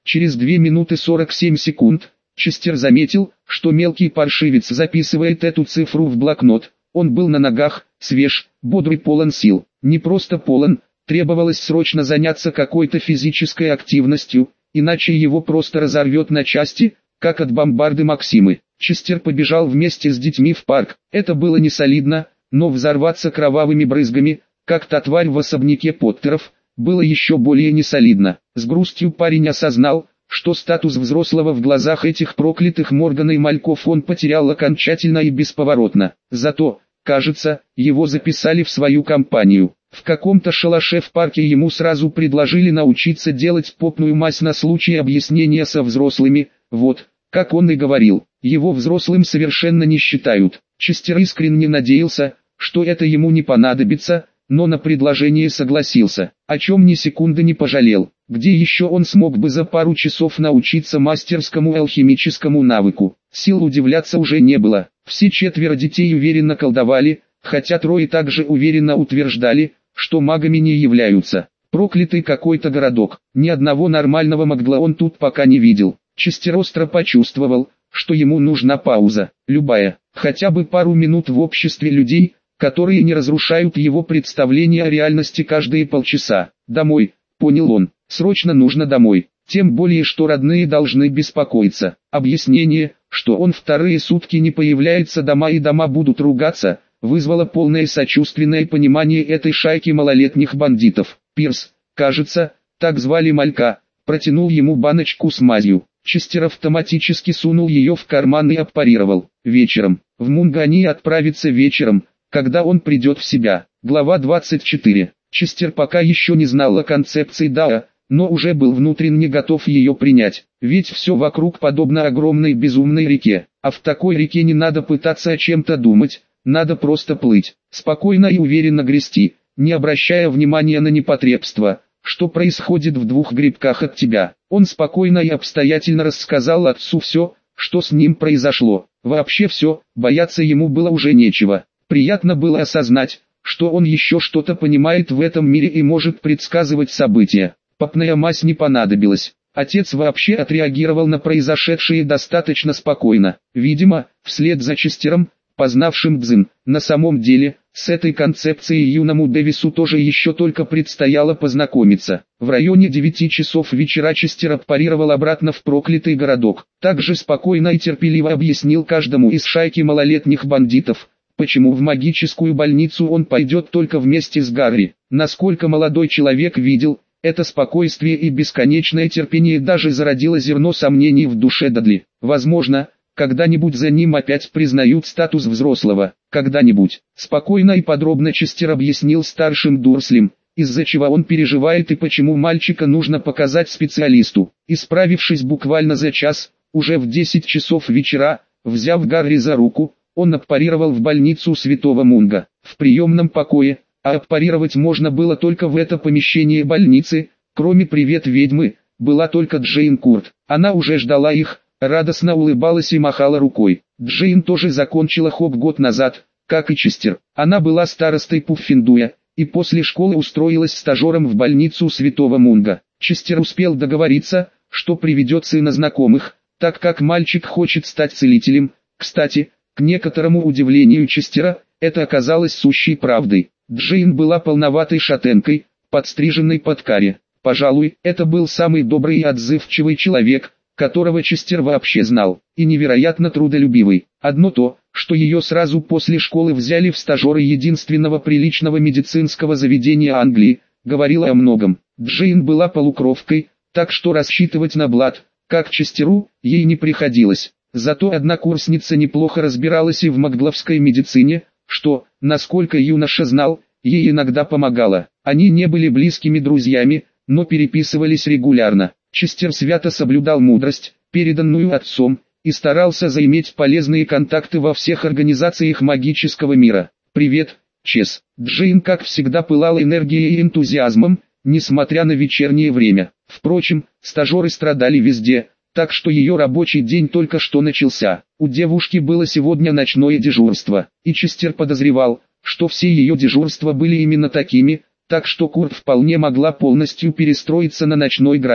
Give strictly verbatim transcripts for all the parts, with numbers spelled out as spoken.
Через две минуты сорок семь секунд, Честер заметил, что мелкий паршивец записывает эту цифру в блокнот. Он был на ногах, свеж, бодрый, полон сил. Не просто полон, требовалось срочно заняться какой-то физической активностью, иначе его просто разорвет на части, как от бомбарды Максимы. Честер побежал вместе с детьми в парк. Это было не солидно, но взорваться кровавыми брызгами, как та тварь в особняке Поттеров, было еще более несолидно. С грустью парень осознал, что статус взрослого в глазах этих проклятых Моргана и Мальков он потерял окончательно и бесповоротно. Зато, кажется, его записали в свою компанию. В каком-то шалаше в парке ему сразу предложили научиться делать попную мазь на случай объяснения со взрослыми. Вот, как он и говорил, его взрослым совершенно не считают. Честер искренне надеялся, что это ему не понадобится, но на предложение согласился, о чем ни секунды не пожалел. Где еще он смог бы за пару часов научиться мастерскому алхимическому навыку? Сил удивляться уже не было. Все четверо детей уверенно колдовали, хотя трое также уверенно утверждали, что магами не являются. Проклятый какой-то городок. Ни одного нормального магла он тут пока не видел. Честер остро почувствовал, что ему нужна пауза. Любая, хотя бы пару минут в обществе людей, которые не разрушают его представление о реальности каждые полчаса. Домой, понял он, срочно нужно домой. Тем более, что родные должны беспокоиться. Объяснение, что он вторые сутки не появляется дома и дома будут ругаться, вызвало полное сочувственное понимание этой шайки малолетних бандитов. Пирс, кажется, так звали малька, протянул ему баночку с мазью. Честер автоматически сунул ее в карман и аппарировал. Вечером. В Мунгани отправится вечером, когда он придет в себя. Глава двадцать четыре. Честер пока еще не знал о концепции Дао, но уже был внутренне готов ее принять. Ведь все вокруг подобно огромной безумной реке, а в такой реке не надо пытаться о чем-то думать, надо просто плыть, спокойно и уверенно грести, не обращая внимания на непотребство, что происходит в двух грибках от тебя. Он спокойно и обстоятельно рассказал отцу все, что с ним произошло. Вообще все, бояться ему было уже нечего. Приятно было осознать, что он еще что-то понимает в этом мире и может предсказывать события. Попная мазь не понадобилась. Отец вообще отреагировал на произошедшее достаточно спокойно. Видимо, вслед за Честером, познавшим дзен. На самом деле, с этой концепцией юному Дэвису тоже еще только предстояло познакомиться. В районе девяти часов вечера Честер отпарировал обратно в проклятый городок. Также спокойно и терпеливо объяснил каждому из шайки малолетних бандитов, почему в магическую больницу он пойдет только вместе с Гарри. Насколько молодой человек видел, это спокойствие и бесконечное терпение даже зародило зерно сомнений в душе Дадли. Возможно, когда-нибудь за ним опять признают статус взрослого. Когда-нибудь. Спокойно и подробно Честер объяснил старшим Дурслям, из-за чего он переживает и почему мальчика нужно показать специалисту. Исправившись буквально за час, уже в десять часов вечера, взяв Гарри за руку, он аппарировал в больницу Святого Мунга. В приемном покое, а аппарировать можно было только в это помещение больницы, кроме «Привет, ведьмы», была только Джейн Курт. Она уже ждала их, радостно улыбалась и махала рукой. Джейн тоже закончила хоп год назад, как и Честер. Она была старостой Пуффендуя, и после школы устроилась стажером в больницу Святого Мунга. Честер успел договориться, что приведет сына знакомых, так как мальчик хочет стать целителем. Кстати, к некоторому удивлению Честера, это оказалось сущей правдой. Джейн была полноватой шатенкой, подстриженной под каре. Пожалуй, это был самый добрый и отзывчивый человек, которого Честер вообще знал, и невероятно трудолюбивый. Одно то, что ее сразу после школы взяли в стажеры единственного приличного медицинского заведения Англии, говорило о многом. Джейн была полукровкой, так что рассчитывать на блат, как Честеру, ей не приходилось. Зато однокурсница неплохо разбиралась и в магловской медицине, что, насколько юноша знал, ей иногда помогало. Они не были близкими друзьями, но переписывались регулярно. Честер свято соблюдал мудрость, переданную отцом, и старался заиметь полезные контакты во всех организациях магического мира. «Привет, Чес». Джейн как всегда пылала энергией и энтузиазмом, несмотря на вечернее время. Впрочем, стажеры страдали везде, так что ее рабочий день только что начался. У девушки было сегодня ночное дежурство, и Честер подозревал, что все ее дежурства были именно такими, так что Курт вполне могла полностью перестроиться на ночной график.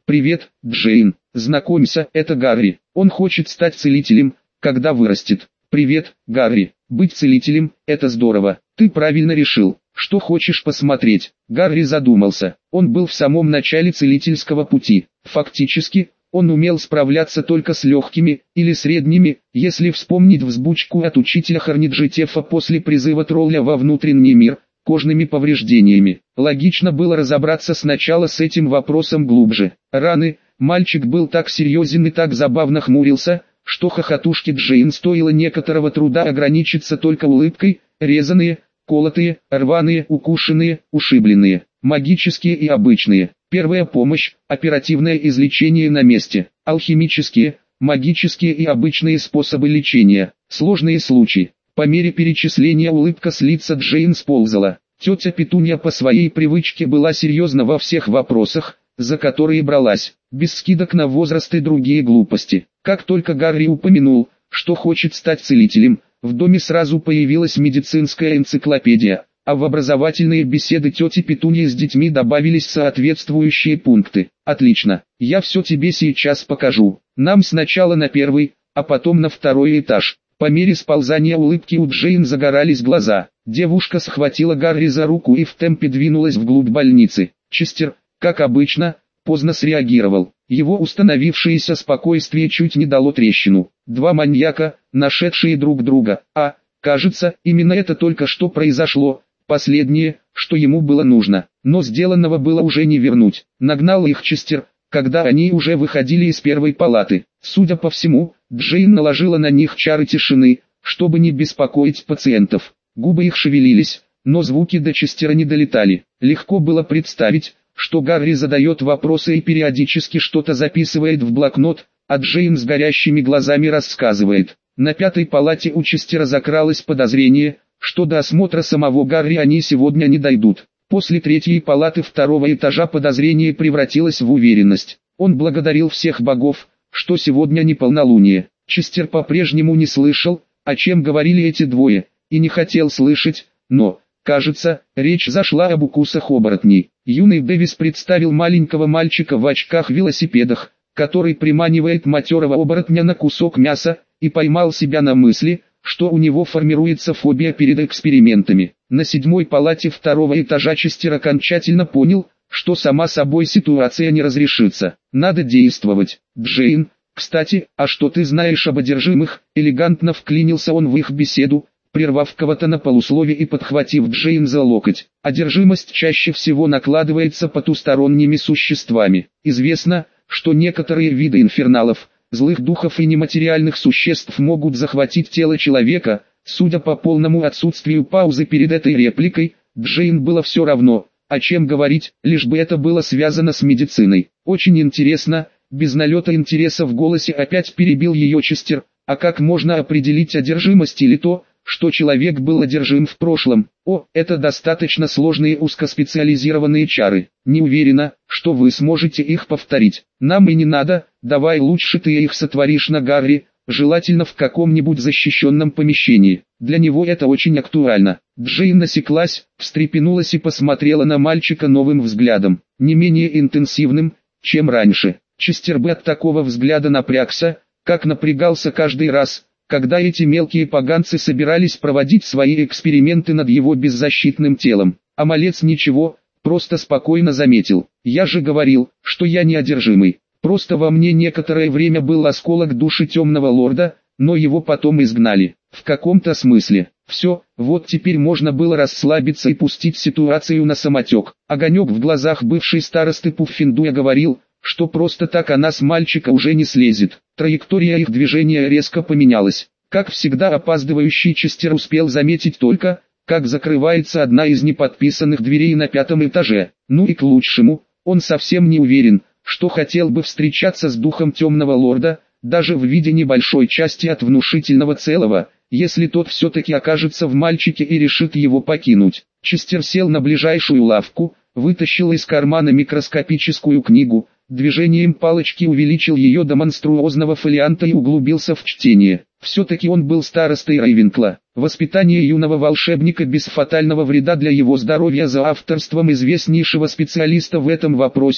«Привет, Джейн. Знакомься, это Гарри. Он хочет стать целителем, когда вырастет». «Привет, Гарри. Быть целителем – это здорово. Ты правильно решил. Что хочешь посмотреть?» Гарри задумался. Он был в самом начале целительского пути. Фактически, он умел справляться только с легкими или средними, если вспомнить взбучку от учителя Хорниджитефа после призыва тролля во внутренний мир, кожными повреждениями. Логично было разобраться сначала с этим вопросом глубже. Раны, мальчик был так серьезен и так забавно хмурился, что хохотушке Джейн стоило некоторого труда ограничиться только улыбкой: резаные, колотые, рваные, укушенные, ушибленные, магические и обычные. Первая помощь, оперативное излечение на месте, алхимические, магические и обычные способы лечения, сложные случаи. По мере перечисления улыбка с лица Джейн сползала. Тетя Петунья по своей привычке была серьезна во всех вопросах, за которые бралась, без скидок на возраст и другие глупости. Как только Гарри упомянул, что хочет стать целителем, в доме сразу появилась медицинская энциклопедия, а в образовательные беседы тети Петуньи с детьми добавились соответствующие пункты. «Отлично, я все тебе сейчас покажу. Нам сначала на первый, а потом на второй этаж». По мере сползания улыбки у Джейн загорались глаза. Девушка схватила Гарри за руку и в темпе двинулась вглубь больницы. Честер, как обычно, поздно среагировал. Его установившееся спокойствие чуть не дало трещину. Два маньяка, нашедшие друг друга. А, кажется, именно это только что произошло. Последнее, что ему было нужно. Но сделанного было уже не вернуть. Нагнал их Честер, когда они уже выходили из первой палаты. Судя по всему, Джейн наложила на них чары тишины, чтобы не беспокоить пациентов. Губы их шевелились, но звуки до Честера не долетали. Легко было представить, что Гарри задает вопросы и периодически что-то записывает в блокнот, а Джейн с горящими глазами рассказывает. На пятой палате у Честера закралось подозрение, что до осмотра самого Гарри они сегодня не дойдут. После третьей палаты второго этажа подозрение превратилось в уверенность. Он благодарил всех богов, что сегодня не полнолуние. Честер по-прежнему не слышал, о чем говорили эти двое, и не хотел слышать, но, кажется, речь зашла об укусах оборотней. Юный Дэвис представил маленького мальчика в очках-велосипедах, который приманивает матерого оборотня на кусок мяса, и поймал себя на мысли, что у него формируется фобия перед экспериментами. На седьмой палате второго этажа Честер окончательно понял, что сама собой ситуация не разрешится. Надо действовать. «Джейн, кстати, а что ты знаешь об одержимых?» Элегантно вклинился он в их беседу, прервав кого-то на полуслове и подхватив Джейн за локоть. Одержимость чаще всего накладывается потусторонними существами. Известно, что некоторые виды инферналов, злых духов и нематериальных существ могут захватить тело человека. Судя по полному отсутствию паузы перед этой репликой, Джейн было все равно, о чем говорить, лишь бы это было связано с медициной. «Очень интересно», без налета интереса в голосе опять перебил ее Честер. «А как можно определить одержимость или то, что человек был одержим в прошлом?» «О, это достаточно сложные узкоспециализированные чары. Не уверена, что вы сможете их повторить. Нам и не надо, давай лучше ты их сотворишь на Гарри, желательно в каком-нибудь защищенном помещении. Для него это очень актуально». Джейн насеклась, встрепенулась и посмотрела на мальчика новым взглядом, не менее интенсивным, чем раньше. Честер бы от такого взгляда напрягся, как напрягался каждый раз, когда эти мелкие поганцы собирались проводить свои эксперименты над его беззащитным телом. А малец ничего, просто спокойно заметил: «Я же говорил, что я не одержимый. Просто во мне некоторое время был осколок души темного лорда, но его потом изгнали. В каком-то смысле. Все, вот теперь можно было расслабиться и пустить ситуацию на самотек». Огонек в глазах бывшей старосты Пуффиндуя говорил, что просто так она с мальчика уже не слезет. Траектория их движения резко поменялась. Как всегда, опаздывающий Честер успел заметить только, как закрывается одна из неподписанных дверей на пятом этаже. Ну и к лучшему, он совсем не уверен, что хотел бы встречаться с духом темного лорда, даже в виде небольшой части от внушительного целого, если тот все-таки окажется в мальчике и решит его покинуть. Честер сел на ближайшую лавку, вытащил из кармана микроскопическую книгу, движением палочки увеличил ее до монструозного фолианта и углубился в чтение. Все-таки он был старостой Рейвенкла. Воспитание юного волшебника без фатального вреда для его здоровья за авторством известнейшего специалиста в этом вопросе,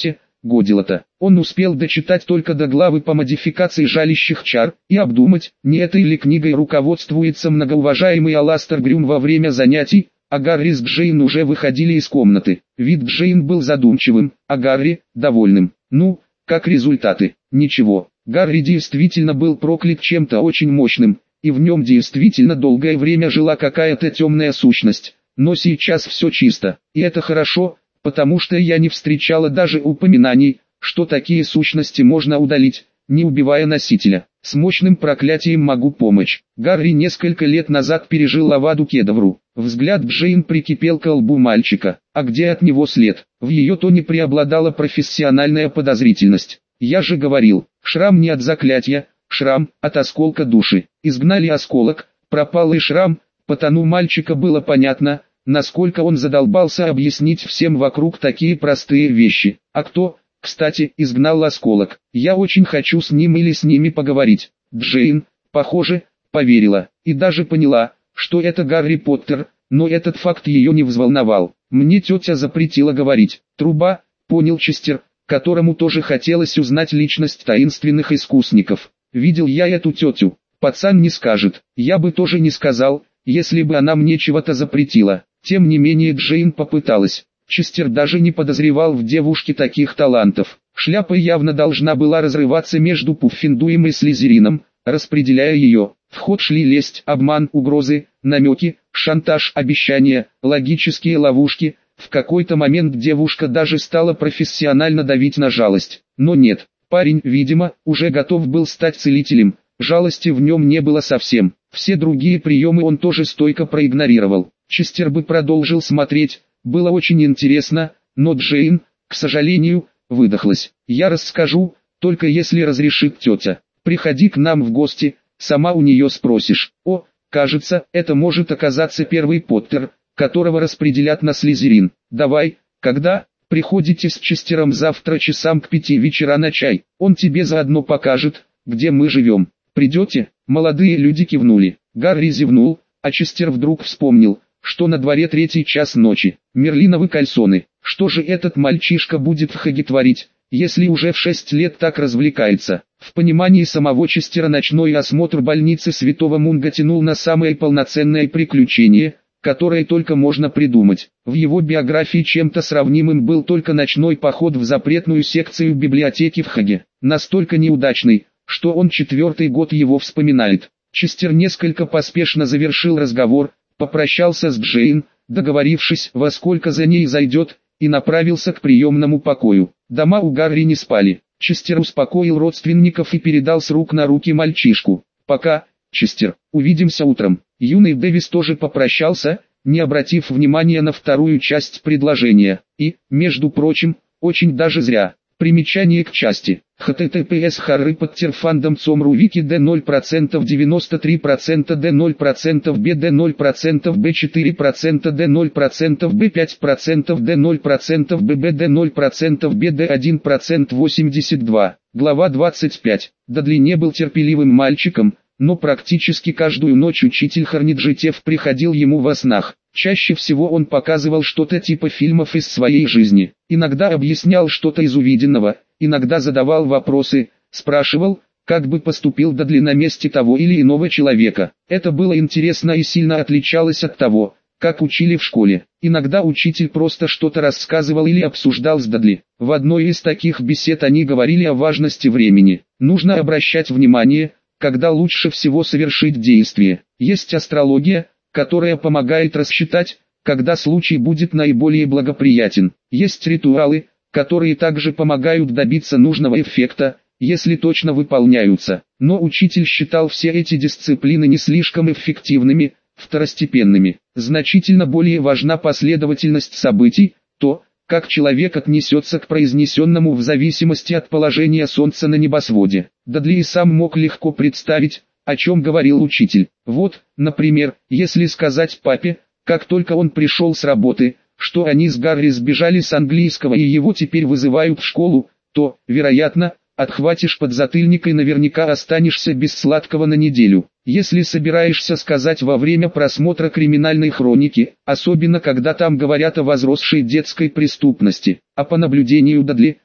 Годилота. Он успел дочитать только до главы по модификации жалящих чар и обдумать, не этой ли книгой руководствуется многоуважаемый Аластер Грюм во время занятий, а Гарри с Джейн уже выходили из комнаты. Вид Джейн был задумчивым, а Гарри – довольным. Ну, как результаты? Ничего. Гарри действительно был проклят чем-то очень мощным, и в нем действительно долгое время жила какая-то темная сущность. Но сейчас все чисто, и это хорошо, потому что я не встречала даже упоминаний, что такие сущности можно удалить, не убивая носителя. С мощным проклятием могу помочь. Гарри несколько лет назад пережил Аваду Кедавру. Взгляд Джейн прикипел к лбу мальчика. А где от него след? В ее тоне преобладала профессиональная подозрительность. Я же говорил, шрам не от заклятия, шрам от осколка души. Изгнали осколок, пропал и шрам. По тону мальчика было понятно, насколько он задолбался объяснить всем вокруг такие простые вещи. А кто, кстати, изгнал осколок? Я очень хочу с ним или с ними поговорить. Джейн, похоже, поверила, и даже поняла, что это Гарри Поттер, но этот факт ее не взволновал. Мне тетя запретила говорить. Труба, понял Честер, которому тоже хотелось узнать личность таинственных искусников. Видел я эту тетю. Пацан не скажет. Я бы тоже не сказал, если бы она мне чего-то запретила. Тем не менее Джейн попыталась. Честер даже не подозревал в девушке таких талантов. Шляпа явно должна была разрываться между Пуффендуем и Слизерином, распределяя ее. В ход шли лесть, обман, угрозы, намеки, шантаж, обещания, логические ловушки. В какой-то момент девушка даже стала профессионально давить на жалость. Но нет, парень, видимо, уже готов был стать целителем. Жалости в нем не было совсем. Все другие приемы он тоже стойко проигнорировал. Честер бы продолжил смотреть. Было очень интересно, но Джейн, к сожалению, выдохлась. Я расскажу, только если разрешит тетя. Приходи к нам в гости, сама у нее спросишь. О, кажется, это может оказаться первый Поттер, которого распределят на Слизерин. Давай, когда? Приходите с Честером завтра часам к пяти вечера на чай. Он тебе заодно покажет, где мы живем. Придете? Молодые люди кивнули. Гарри зевнул, а Честер вдруг вспомнил, что на дворе третий час ночи. Мерлиновы кальсоны. Что же этот мальчишка будет в Хаге творить, если уже в шесть лет так развлекается? В понимании самого Честера ночной осмотр больницы Святого Мунга тянул на самое полноценное приключение, которое только можно придумать. В его биографии чем-то сравнимым был только ночной поход в запретную секцию библиотеки в Хаге. Настолько неудачный, что он четвертый год его вспоминает. Честер несколько поспешно завершил разговор, попрощался с Джейн, договорившись, во сколько за ней зайдет, и направился к приемному покою. Дома у Гарри не спали. Честер успокоил родственников и передал с рук на руки мальчишку. «Пока, Честер, увидимся утром». Юный Дэвис тоже попрощался, не обратив внимания на вторую часть предложения. И, между прочим, очень даже зря. Примечание к части. https Harry Potter fandom com.ru wiki d ноль процентов девяносто три процента d ноль процентов b d ноль процентов b четыре процента d ноль процентов b пять процентов d ноль процентов bb d ноль процентов b d один процент восемьдесят два. Глава двадцать пять. Дадли не был терпеливым мальчиком, но практически каждую ночь учитель Хорниджитев приходил ему во снах. Чаще всего он показывал что-то типа фильмов из своей жизни. Иногда объяснял что-то из увиденного, иногда задавал вопросы, спрашивал, как бы поступил Дадли на месте того или иного человека. Это было интересно и сильно отличалось от того, как учили в школе. Иногда учитель просто что-то рассказывал или обсуждал с Дадли. В одной из таких бесед они говорили о важности времени. Нужно обращать внимание, когда лучше всего совершить действие. Есть астрология, которая помогает рассчитать, когда случай будет наиболее благоприятен. Есть ритуалы, которые также помогают добиться нужного эффекта, если точно выполняются. Но учитель считал все эти дисциплины не слишком эффективными, второстепенными. Значительно более важна последовательность событий, то, как человек отнесется к произнесенному в зависимости от положения Солнца на небосводе. Дадли и сам мог легко представить, о чем говорил учитель. Вот, например, если сказать папе, как только он пришел с работы, что они с Гарри сбежали с английского и его теперь вызывают в школу, то, вероятно, отхватишь подзатыльник и наверняка останешься без сладкого на неделю. Если собираешься сказать во время просмотра криминальной хроники, особенно когда там говорят о возросшей детской преступности, а по наблюдению Дадли,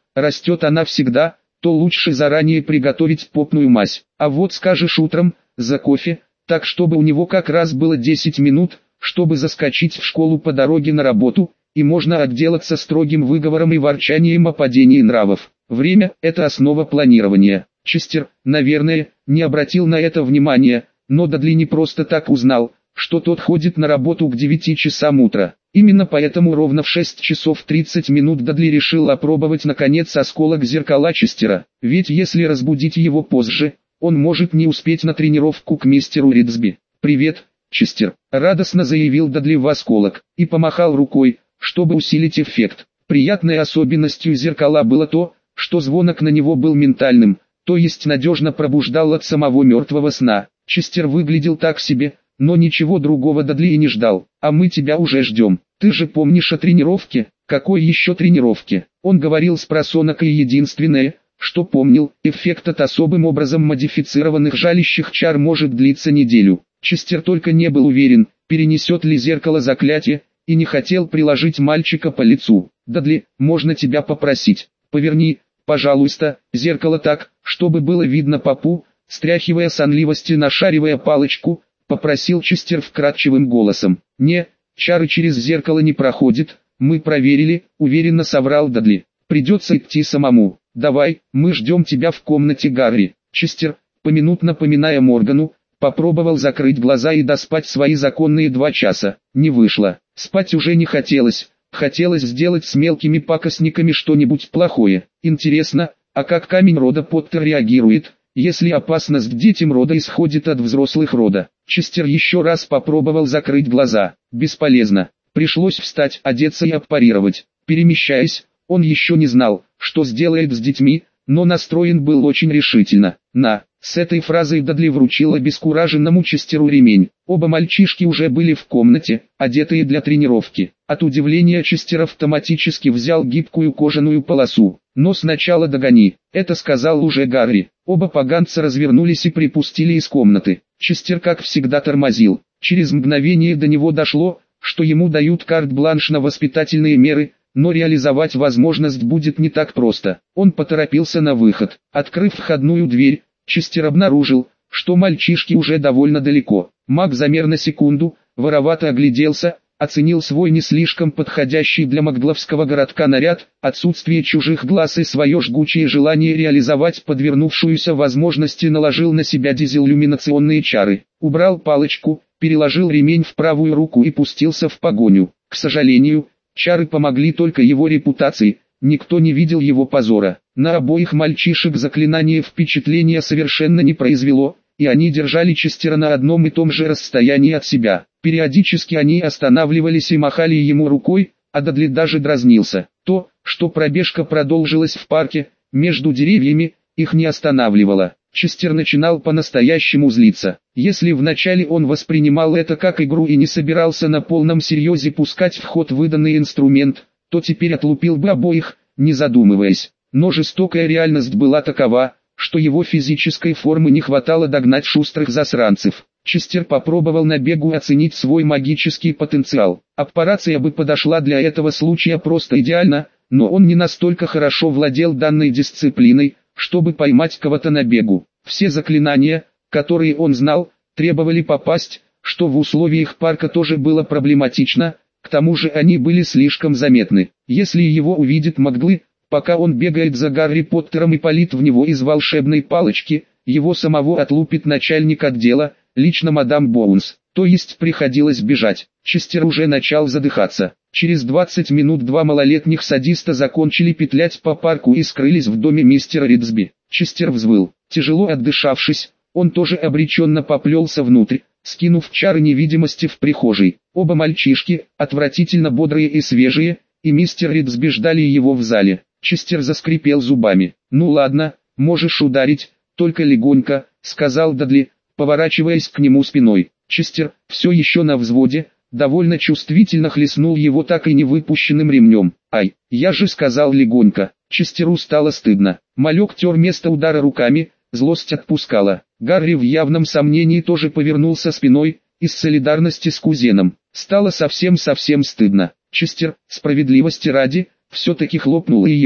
растет она всегда, то лучше заранее приготовить попную мазь. А вот скажешь утром, за кофе, так чтобы у него как раз было десять минут, чтобы заскочить в школу по дороге на работу, и можно отделаться строгим выговором и ворчанием о падении нравов. Время – это основа планирования. Честер, наверное, не обратил на это внимания, но Дадли не просто так узнал, что тот ходит на работу к девяти часам утра. Именно поэтому ровно в шесть часов тридцать минут Дадли решил опробовать наконец осколок зеркала Честера. Ведь если разбудить его позже, он может не успеть на тренировку к мистеру Ридсби. «Привет, Честер», — радостно заявил Дадли в осколок, и помахал рукой, чтобы усилить эффект. Приятной особенностью зеркала было то, что звонок на него был ментальным, то есть надежно пробуждал от самого мертвого сна. Честер выглядел так себе, но ничего другого Дадли и не ждал. «А мы тебя уже ждем. Ты же помнишь о тренировке?» «Какой еще тренировке?» Он говорил спросонок, и единственное, что помнил, эффект от особым образом модифицированных жалящих чар может длиться неделю. Честер только не был уверен, перенесет ли зеркало заклятие, и не хотел приложить мальчика по лицу. «Дадли, можно тебя попросить? Поверни, пожалуйста, зеркало так, чтобы было видно папу», стряхивая сонливости, нашаривая палочку, попросил Честер вкрадчивым голосом. «Не, чары через зеркало не проходят, мы проверили», уверенно соврал Дадли. «Придется идти самому. Давай, мы ждем тебя в комнате Гарри». Честер, поминутно поминая Моргану, попробовал закрыть глаза и доспать свои законные два часа. Не вышло. Спать уже не хотелось. Хотелось сделать с мелкими пакостниками что-нибудь плохое. Интересно, а как камень рода Поттер реагирует, если опасность детям рода исходит от взрослых рода? Честер еще раз попробовал закрыть глаза. Бесполезно. Пришлось встать, одеться и аппарировать. Перемещаясь, он еще не знал, что сделает с детьми, но настроен был очень решительно. «На!» С этой фразой Дадли вручил обескураженному Честеру ремень. Оба мальчишки уже были в комнате, одетые для тренировки. От удивления Честер автоматически взял гибкую кожаную полосу. «Но сначала догони», — это сказал уже Гарри. Оба поганца развернулись и припустили из комнаты. Честер как всегда тормозил. Через мгновение до него дошло, что ему дают карт-бланш на воспитательные меры, но реализовать возможность будет не так просто. Он поторопился на выход. Открыв входную дверь, Честер обнаружил, что мальчишки уже довольно далеко. Маг замер на секунду, воровато огляделся, оценил свой не слишком подходящий для магловского городка наряд, отсутствие чужих глаз и свое жгучее желание реализовать подвернувшуюся возможность и наложил на себя дизелюминационные чары. Убрал палочку, переложил ремень в правую руку и пустился в погоню. К сожалению, чары помогли только его репутации, никто не видел его позора. На обоих мальчишек заклинание впечатления совершенно не произвело, и они держали Честера на одном и том же расстоянии от себя. Периодически они останавливались и махали ему рукой, а Дадли даже дразнился. То, что пробежка продолжилась в парке, между деревьями, их не останавливало. Честер начинал по-настоящему злиться. Если вначале он воспринимал это как игру и не собирался на полном серьезе пускать в ход выданный инструмент, то теперь отлупил бы обоих, не задумываясь. Но жестокая реальность была такова, что его физической формы не хватало догнать шустрых засранцев. Честер попробовал на бегу оценить свой магический потенциал. Аппарация бы подошла для этого случая просто идеально, но он не настолько хорошо владел данной дисциплиной, чтобы поймать кого-то на бегу. Все заклинания, которые он знал, требовали попасть, что в условиях парка тоже было проблематично, к тому же они были слишком заметны. Если его увидит Маглы, пока он бегает за Гарри Поттером и палит в него из волшебной палочки, его самого отлупит начальник отдела, лично мадам Боунс, то есть приходилось бежать. Честер уже начал задыхаться. Через двадцать минут два малолетних садиста закончили петлять по парку и скрылись в доме мистера Ридсби. Честер взвыл. Тяжело отдышавшись, он тоже обреченно поплелся внутрь, скинув чары невидимости в прихожей. Оба мальчишки, отвратительно бодрые и свежие, и мистер Ридсби ждали его в зале. Честер заскрипел зубами. «Ну ладно, можешь ударить, только легонько», — сказал Дадли, поворачиваясь к нему спиной. Честер, все еще на взводе, довольно чувствительно хлестнул его так и не выпущенным ремнем. «Ай, я же сказал легонько». Честеру стало стыдно. Малек тер место удара руками, злость отпускала. Гарри в явном сомнении тоже повернулся спиной, из солидарности с кузеном. Стало совсем-совсем стыдно. Честер, справедливости ради, все-таки хлопнул и его.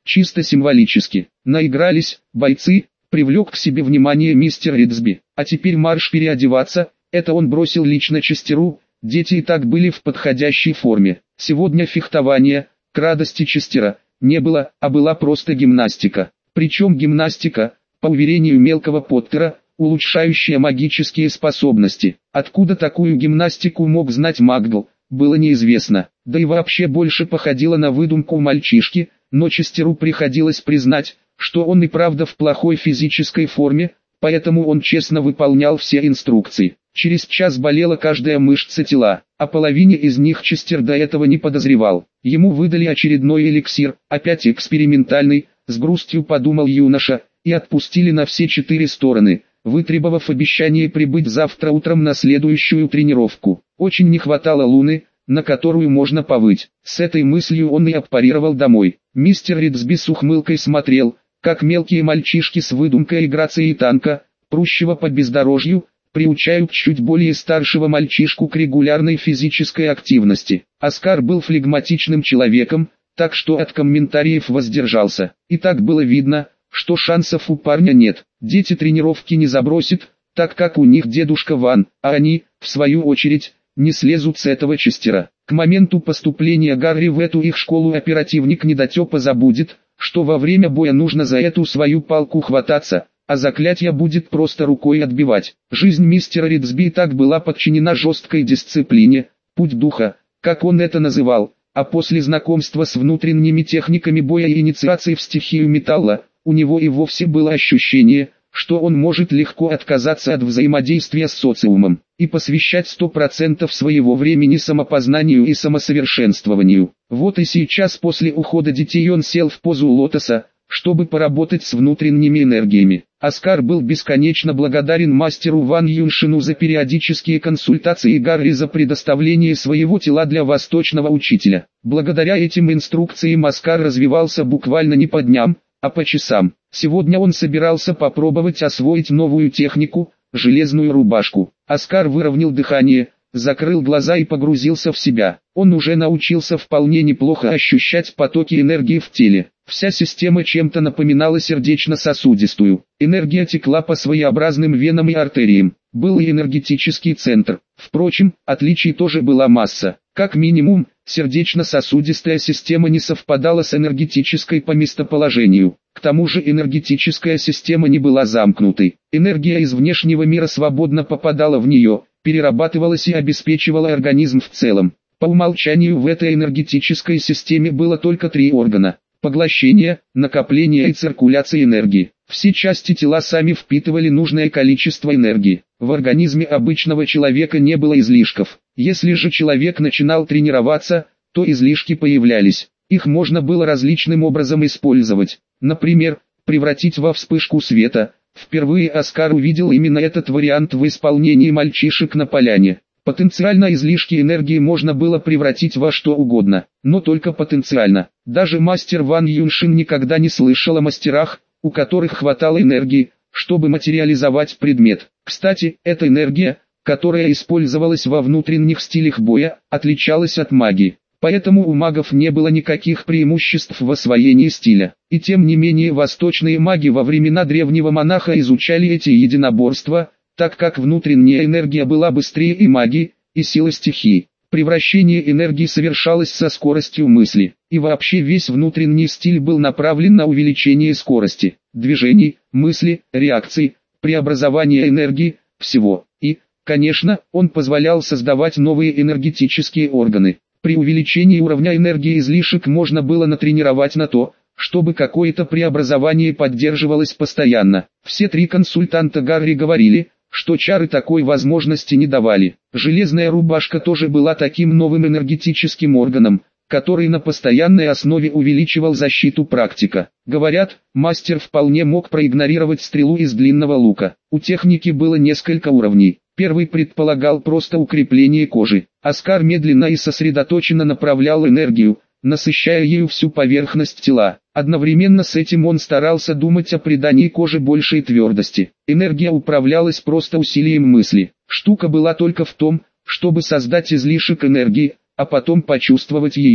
чисто символически. Наигрались, бойцы, привлек к себе внимание мистер Ридсби. А теперь марш переодеваться, это он бросил лично Честеру, дети и так были в подходящей форме. Сегодня фехтование, к радости Честера, не было, а была просто гимнастика. Причем гимнастика, по уверению мелкого Поттера, улучшающая магические способности. Откуда такую гимнастику мог знать Макгл, было неизвестно. Да и вообще больше походило на выдумку мальчишки, но Честеру приходилось признать, что он и правда в плохой физической форме, поэтому он честно выполнял все инструкции. Через час болела каждая мышца тела, а половине из них Честер до этого не подозревал. Ему выдали очередной эликсир, опять экспериментальный, с грустью подумал юноша, и отпустили на все четыре стороны, вытребовав обещание прибыть завтра утром на следующую тренировку. Очень не хватало Луны, на которую можно повыть. С этой мыслью он и аппарировал домой. Мистер Ридсби с ухмылкой смотрел, как мелкие мальчишки с выдумкой и грацией танка, прущего по бездорожью, приучают чуть более старшего мальчишку к регулярной физической активности. Оскар был флегматичным человеком, так что от комментариев воздержался. И так было видно, что шансов у парня нет. Дети тренировки не забросят, так как у них дедушка Ван, а они, в свою очередь, не слезут с этого Честера. К моменту поступления Гарри в эту их школу оперативник недотепа забудет, что во время боя нужно за эту свою палку хвататься, а заклятие будет просто рукой отбивать. Жизнь мистера Ридсби так была подчинена жесткой дисциплине, путь духа, как он это называл, а после знакомства с внутренними техниками боя и инициации в стихию металла, у него и вовсе было ощущение, что он может легко отказаться от взаимодействия с социумом и посвящать сто процентов своего времени самопознанию и самосовершенствованию. Вот и сейчас после ухода детей он сел в позу лотоса, чтобы поработать с внутренними энергиями. Оскар был бесконечно благодарен мастеру Ван Юншину за периодические консультации и Гарри за предоставление своего тела для восточного учителя. Благодаря этим инструкциям Оскар развивался буквально не по дням, а по часам. Сегодня он собирался попробовать освоить новую технику, железную рубашку. Оскар выровнял дыхание, закрыл глаза и погрузился в себя. Он уже научился вполне неплохо ощущать потоки энергии в теле. Вся система чем-то напоминала сердечно-сосудистую. Энергия текла по своеобразным венам и артериям. Был и энергетический центр. Впрочем, отличий тоже была масса. Как минимум, сердечно-сосудистая система не совпадала с энергетической по местоположению. К тому же энергетическая система не была замкнутой. Энергия из внешнего мира свободно попадала в нее, перерабатывалась и обеспечивала организм в целом. По умолчанию в этой энергетической системе было только три органа: поглощение, накопление и циркуляция энергии. Все части тела сами впитывали нужное количество энергии. В организме обычного человека не было излишков. Если же человек начинал тренироваться, то излишки появлялись. Их можно было различным образом использовать. Например, превратить во вспышку света. Впервые Оскар увидел именно этот вариант в исполнении мальчишек на поляне. Потенциально излишки энергии можно было превратить во что угодно, но только потенциально. Даже мастер Ван Юншин никогда не слышал о мастерах, у которых хватало энергии, чтобы материализовать предмет. Кстати, эта энергия, которая использовалась во внутренних стилях боя, отличалась от магии. Поэтому у магов не было никаких преимуществ в освоении стиля. И тем не менее восточные маги во времена древнего монаха изучали эти единоборства, так как внутренняя энергия была быстрее и магии, и силы стихий. Превращение энергии совершалось со скоростью мысли, и вообще весь внутренний стиль был направлен на увеличение скорости, движений, мысли, реакций, преобразования энергии, всего. И, конечно, он позволял создавать новые энергетические органы. При увеличении уровня энергии излишек можно было натренировать на то, чтобы какое-то преобразование поддерживалось постоянно. Все три консультанта Гарри говорили, что чары такой возможности не давали. Железная рубашка тоже была таким новым энергетическим органом, который на постоянной основе увеличивал защиту практика. Говорят, мастер вполне мог проигнорировать стрелу из длинного лука. У техники было несколько уровней. Первый предполагал просто укрепление кожи. Оскар медленно и сосредоточенно направлял энергию, насыщая ею всю поверхность тела. Одновременно с этим он старался думать о придании коже большей твердости. Энергия управлялась просто усилием мысли. Штука была только в том, чтобы создать излишек энергии, а потом почувствовать ее.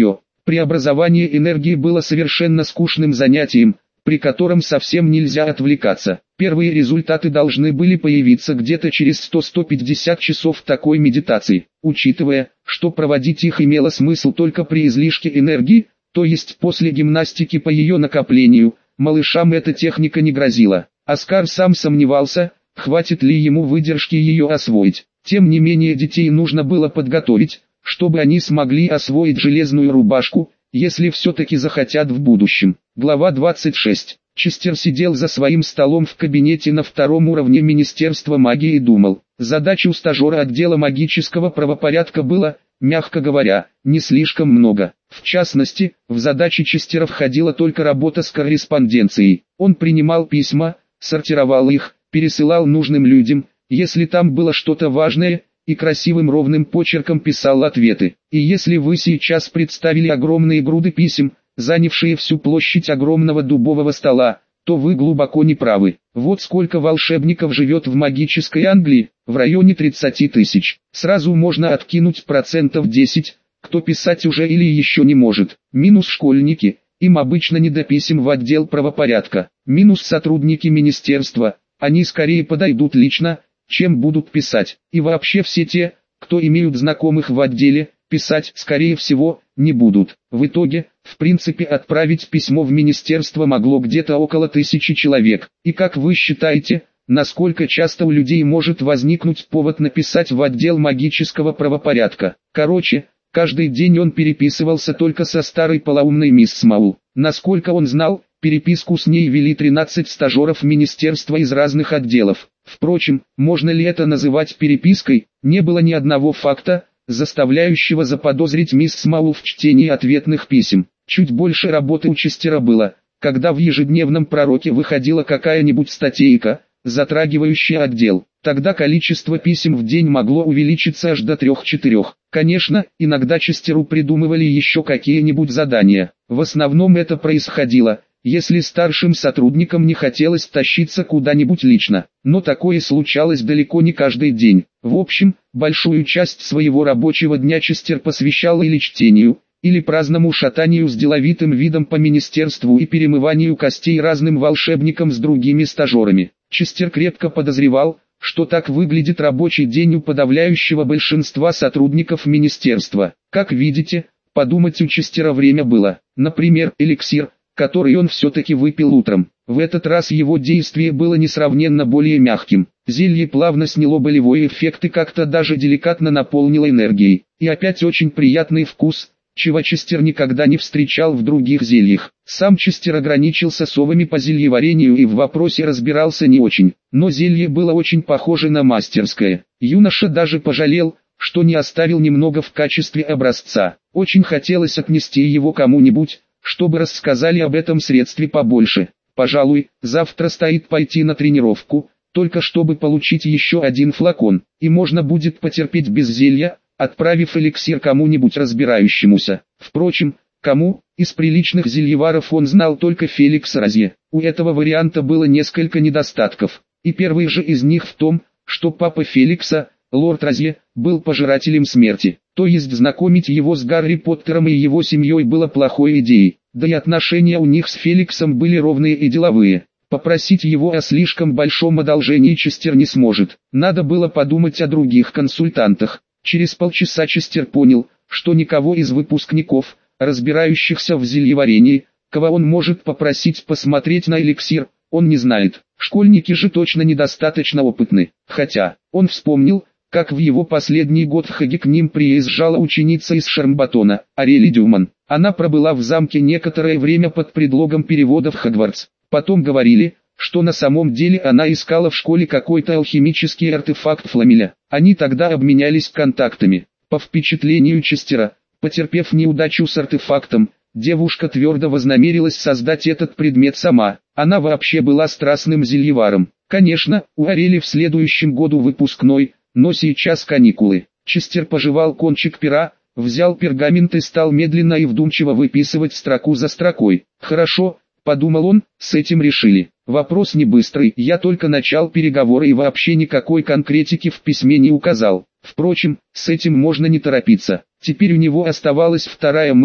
Преобразование энергии было совершенно скучным занятием, при котором совсем нельзя отвлекаться. Первые результаты должны были появиться где-то через сто — сто пятьдесят часов такой медитации. Учитывая, что проводить их имело смысл только при излишке энергии, то есть после гимнастики по ее накоплению, малышам эта техника не грозила. Оскар сам сомневался, хватит ли ему выдержки ее освоить. Тем не менее детей нужно было подготовить, чтобы они смогли освоить железную рубашку, если все-таки захотят в будущем. Глава двадцать шесть. Честер сидел за своим столом в кабинете на втором уровне Министерства магии и думал. Задач у стажера отдела магического правопорядка было, мягко говоря, не слишком много. В частности, в задачи Честера входила только работа с корреспонденцией. Он принимал письма, сортировал их, пересылал нужным людям, если там было что-то важное, и красивым ровным почерком писал ответы. И если вы сейчас представили огромные груды писем, занявшие всю площадь огромного дубового стола, то вы глубоко не правы. Вот сколько волшебников живет в магической Англии, в районе тридцати тысяч. Сразу можно откинуть процентов десять, кто писать уже или еще не может. Минус школьники, им обычно не до писем в отдел правопорядка. Минус сотрудники министерства, они скорее подойдут лично, чем будут писать. И вообще все те, кто имеют знакомых в отделе, писать, скорее всего, не будут. В итоге, в принципе, отправить письмо в министерство могло где-то около тысячи человек. И как вы считаете, насколько часто у людей может возникнуть повод написать в отдел магического правопорядка? Короче, каждый день он переписывался только со старой полоумной мисс Смаул. Насколько он знал, переписку с ней вели тринадцать стажеров министерства из разных отделов. Впрочем, можно ли это называть перепиской? Не было ни одного факта, заставляющего заподозрить мисс Смаул в чтении ответных писем. Чуть больше работы у Честера было, когда в ежедневном пророке выходила какая-нибудь статейка, затрагивающая отдел. Тогда количество писем в день могло увеличиться аж до трех-четырех. Конечно, иногда Честеру придумывали еще какие-нибудь задания. В основном это происходило, если старшим сотрудникам не хотелось тащиться куда-нибудь лично. Но такое случалось далеко не каждый день. В общем, большую часть своего рабочего дня Честер посвящал или чтению, или праздному шатанию с деловитым видом по министерству и перемыванию костей разным волшебникам с другими стажерами. Честер крепко подозревал, что так выглядит рабочий день у подавляющего большинства сотрудников министерства. Как видите, подумать у Честера время было. Например, эликсир, который он все-таки выпил утром. В этот раз его действие было несравненно более мягким. Зелье плавно сняло болевой эффект и как-то даже деликатно наполнило энергией. И опять очень приятный вкус, чего Честер никогда не встречал в других зельях. Сам Честер ограничился совами по зельеварению и в вопросе разбирался не очень. Но зелье было очень похоже на мастерское. Юноша даже пожалел, что не оставил немного в качестве образца. Очень хотелось отнести его кому-нибудь, чтобы рассказали об этом средстве побольше. Пожалуй, завтра стоит пойти на тренировку, только чтобы получить еще один флакон, и можно будет потерпеть без зелья, отправив эликсир кому-нибудь разбирающемуся. Впрочем, кому, из приличных зельеваров он знал только Феликса Розье. У этого варианта было несколько недостатков, и первый же из них в том, что папа Феликса, лорд Розье, был пожирателем смерти. То есть знакомить его с Гарри Поттером и его семьей было плохой идеей, да и отношения у них с Феликсом были ровные и деловые. Попросить его о слишком большом одолжении Честер не сможет. Надо было подумать о других консультантах. Через полчаса Честер понял, что никого из выпускников, разбирающихся в зельеварении, кого он может попросить посмотреть на эликсир, он не знает. Школьники же точно недостаточно опытны. Хотя, он вспомнил, как в его последний год в Хаге к ним приезжала ученица из Шармбатона, Арели Дюман. Она пробыла в замке некоторое время под предлогом перевода в Хогвартс. Потом говорили, что на самом деле она искала в школе какой-то алхимический артефакт Фламеля. Они тогда обменялись контактами. По впечатлению Честера, потерпев неудачу с артефактом, девушка твердо вознамерилась создать этот предмет сама. Она вообще была страстным зельеваром. Конечно, у Арели в следующем году выпускной, но сейчас каникулы. Честер пожевал кончик пера, взял пергамент и стал медленно и вдумчиво выписывать строку за строкой. Хорошо, подумал он, с этим решили. Вопрос не быстрый, я только начал переговоры и вообще никакой конкретики в письме не указал. Впрочем, с этим можно не торопиться. Теперь у него оставалась вторая мысль,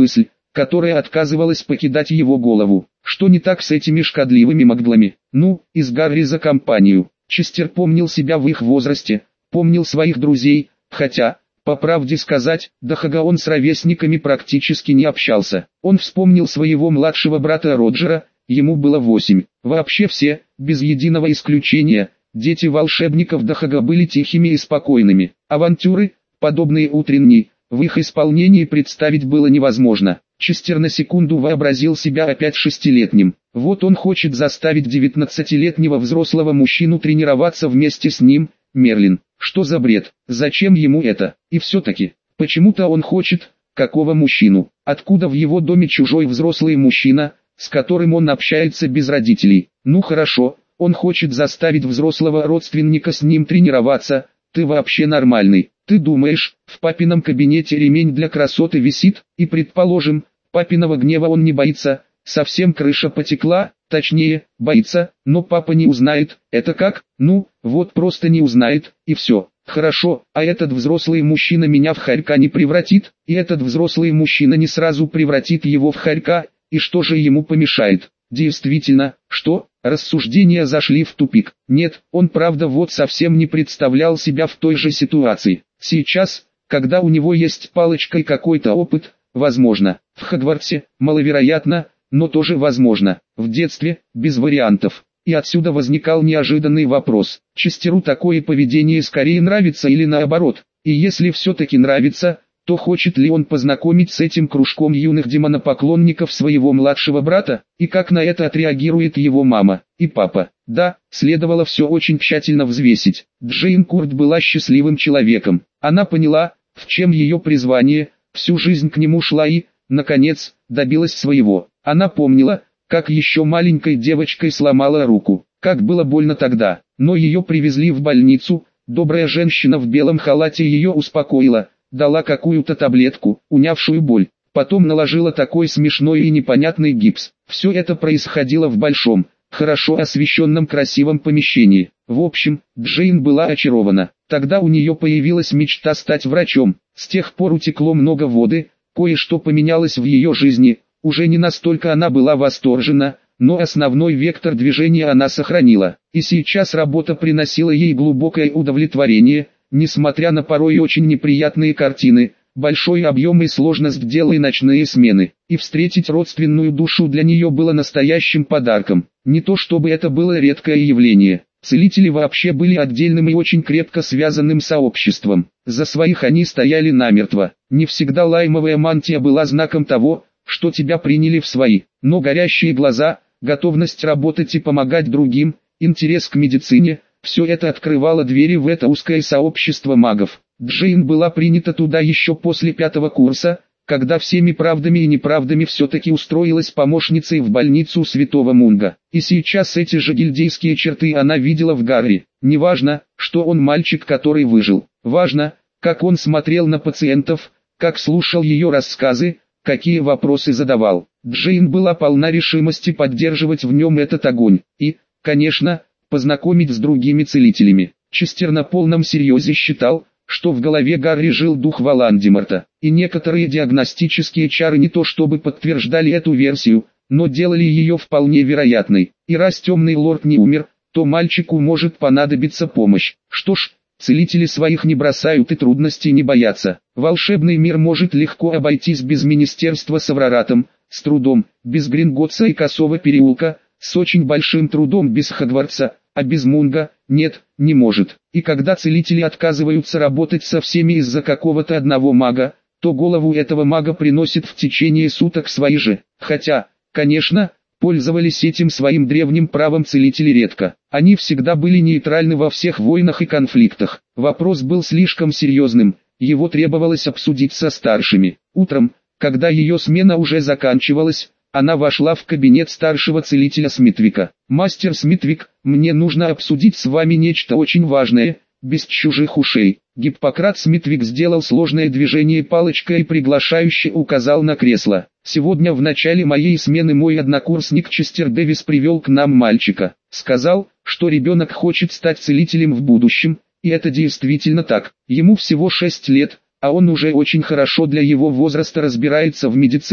которая отказывалась покидать его голову. Что не так с этими шкодливыми маглами? Ну, из Гарри за компанию. Честер помнил себя в их возрасте, помнил своих друзей, хотя, по правде сказать, до Хага он с ровесниками практически не общался. Он вспомнил своего младшего брата Роджера, ему было восемь. Вообще все, без единого исключения, дети волшебников до Хага были тихими и спокойными. Авантюры, подобные утренней, в их исполнении представить было невозможно. Честер на секунду вообразил себя опять шестилетним. Вот он хочет заставить девятнадцатилетнего взрослого мужчину тренироваться вместе с ним. Мерлин, что за бред? Зачем ему это? И все-таки, почему-то он хочет, какого мужчину? Откуда в его доме чужой взрослый мужчина, с которым он общается без родителей? Ну хорошо, он хочет заставить взрослого родственника с ним тренироваться. Ты вообще нормальный? Ты думаешь, в папином кабинете ремень для красоты висит, и предположим, папиного гнева он не боится, совсем крыша потекла, точнее, боится, но папа не узнает. Это как? Ну, вот просто не узнает, и все. Хорошо, а этот взрослый мужчина меня в хорька не превратит, и этот взрослый мужчина не сразу превратит его в хорька, и что же ему помешает? Действительно, что? Рассуждения зашли в тупик. Нет, он правда вот совсем не представлял себя в той же ситуации. Сейчас, когда у него есть палочка и какой-то опыт, возможно. В Хогвартсе, маловероятно, но тоже возможно. В детстве, без вариантов. И отсюда возникал неожиданный вопрос. Честеру такое поведение скорее нравится или наоборот? И если все-таки нравится, то хочет ли он познакомить с этим кружком юных демонопоклонников своего младшего брата, и как на это отреагирует его мама и папа? Да, следовало все очень тщательно взвесить. Джейн Курт была счастливым человеком. Она поняла, в чем ее призвание, всю жизнь к нему шла и, наконец, добилась своего. Она помнила, как еще маленькой девочкой сломала руку, как было больно тогда, но ее привезли в больницу, добрая женщина в белом халате ее успокоила, дала какую-то таблетку, унявшую боль, потом наложила такой смешной и непонятный гипс. Все это происходило в большом, хорошо освещенном красивом помещении. В общем, Джейн была очарована. Тогда у нее появилась мечта стать врачом. С тех пор утекло много воды, кое-что поменялось в ее жизни. Уже не настолько она была восторжена, но основной вектор движения она сохранила. И сейчас работа приносила ей глубокое удовлетворение. Несмотря на порой очень неприятные картины, большой объем и сложность дела и ночные смены, и встретить родственную душу для нее было настоящим подарком. Не то чтобы это было редкое явление. Целители вообще были отдельным и очень крепко связанным сообществом. За своих они стояли намертво. Не всегда лаймовая мантия была знаком того, что тебя приняли в свои, но горящие глаза, готовность работать и помогать другим, интерес к медицине – все это открывало двери в это узкое сообщество магов. Джейн была принята туда еще после пятого курса, когда всеми правдами и неправдами все-таки устроилась помощницей в больницу Святого Мунга. И сейчас эти же гильдейские черты она видела в Гарри. Не важно, что он мальчик, который выжил. Важно, как он смотрел на пациентов, как слушал ее рассказы, какие вопросы задавал. Джейн была полна решимости поддерживать в нем этот огонь. И, конечно, познакомить с другими целителями. Честер на полном серьезе считал, что в голове Гарри жил дух Волан-де-Морта, и некоторые диагностические чары не то чтобы подтверждали эту версию, но делали ее вполне вероятной. И раз темный лорд не умер, то мальчику может понадобиться помощь. Что ж, целители своих не бросают и трудностей не боятся. Волшебный мир может легко обойтись без министерства с Авраратом, с трудом, без Гринготса и Косого переулка, с очень большим трудом без Хогвартса, а без Мунга нет, не может. И когда целители отказываются работать со всеми из-за какого-то одного мага, то голову этого мага приносит в течение суток свои же. Хотя, конечно, пользовались этим своим древним правом целители редко. Они всегда были нейтральны во всех войнах и конфликтах. Вопрос был слишком серьезным, его требовалось обсудить со старшими. Утром, когда ее смена уже заканчивалась, она вошла в кабинет старшего целителя Смитвика. «Мастер Смитвик, мне нужно обсудить с вами нечто очень важное, без чужих ушей». Гиппократ Смитвик сделал сложное движение палочкой и приглашающе указал на кресло. «Сегодня в начале моей смены мой однокурсник Честер Дэвис привел к нам мальчика. Сказал, что ребенок хочет стать целителем в будущем, и это действительно так. Ему всего шесть лет, а он уже очень хорошо для его возраста разбирается в медицине.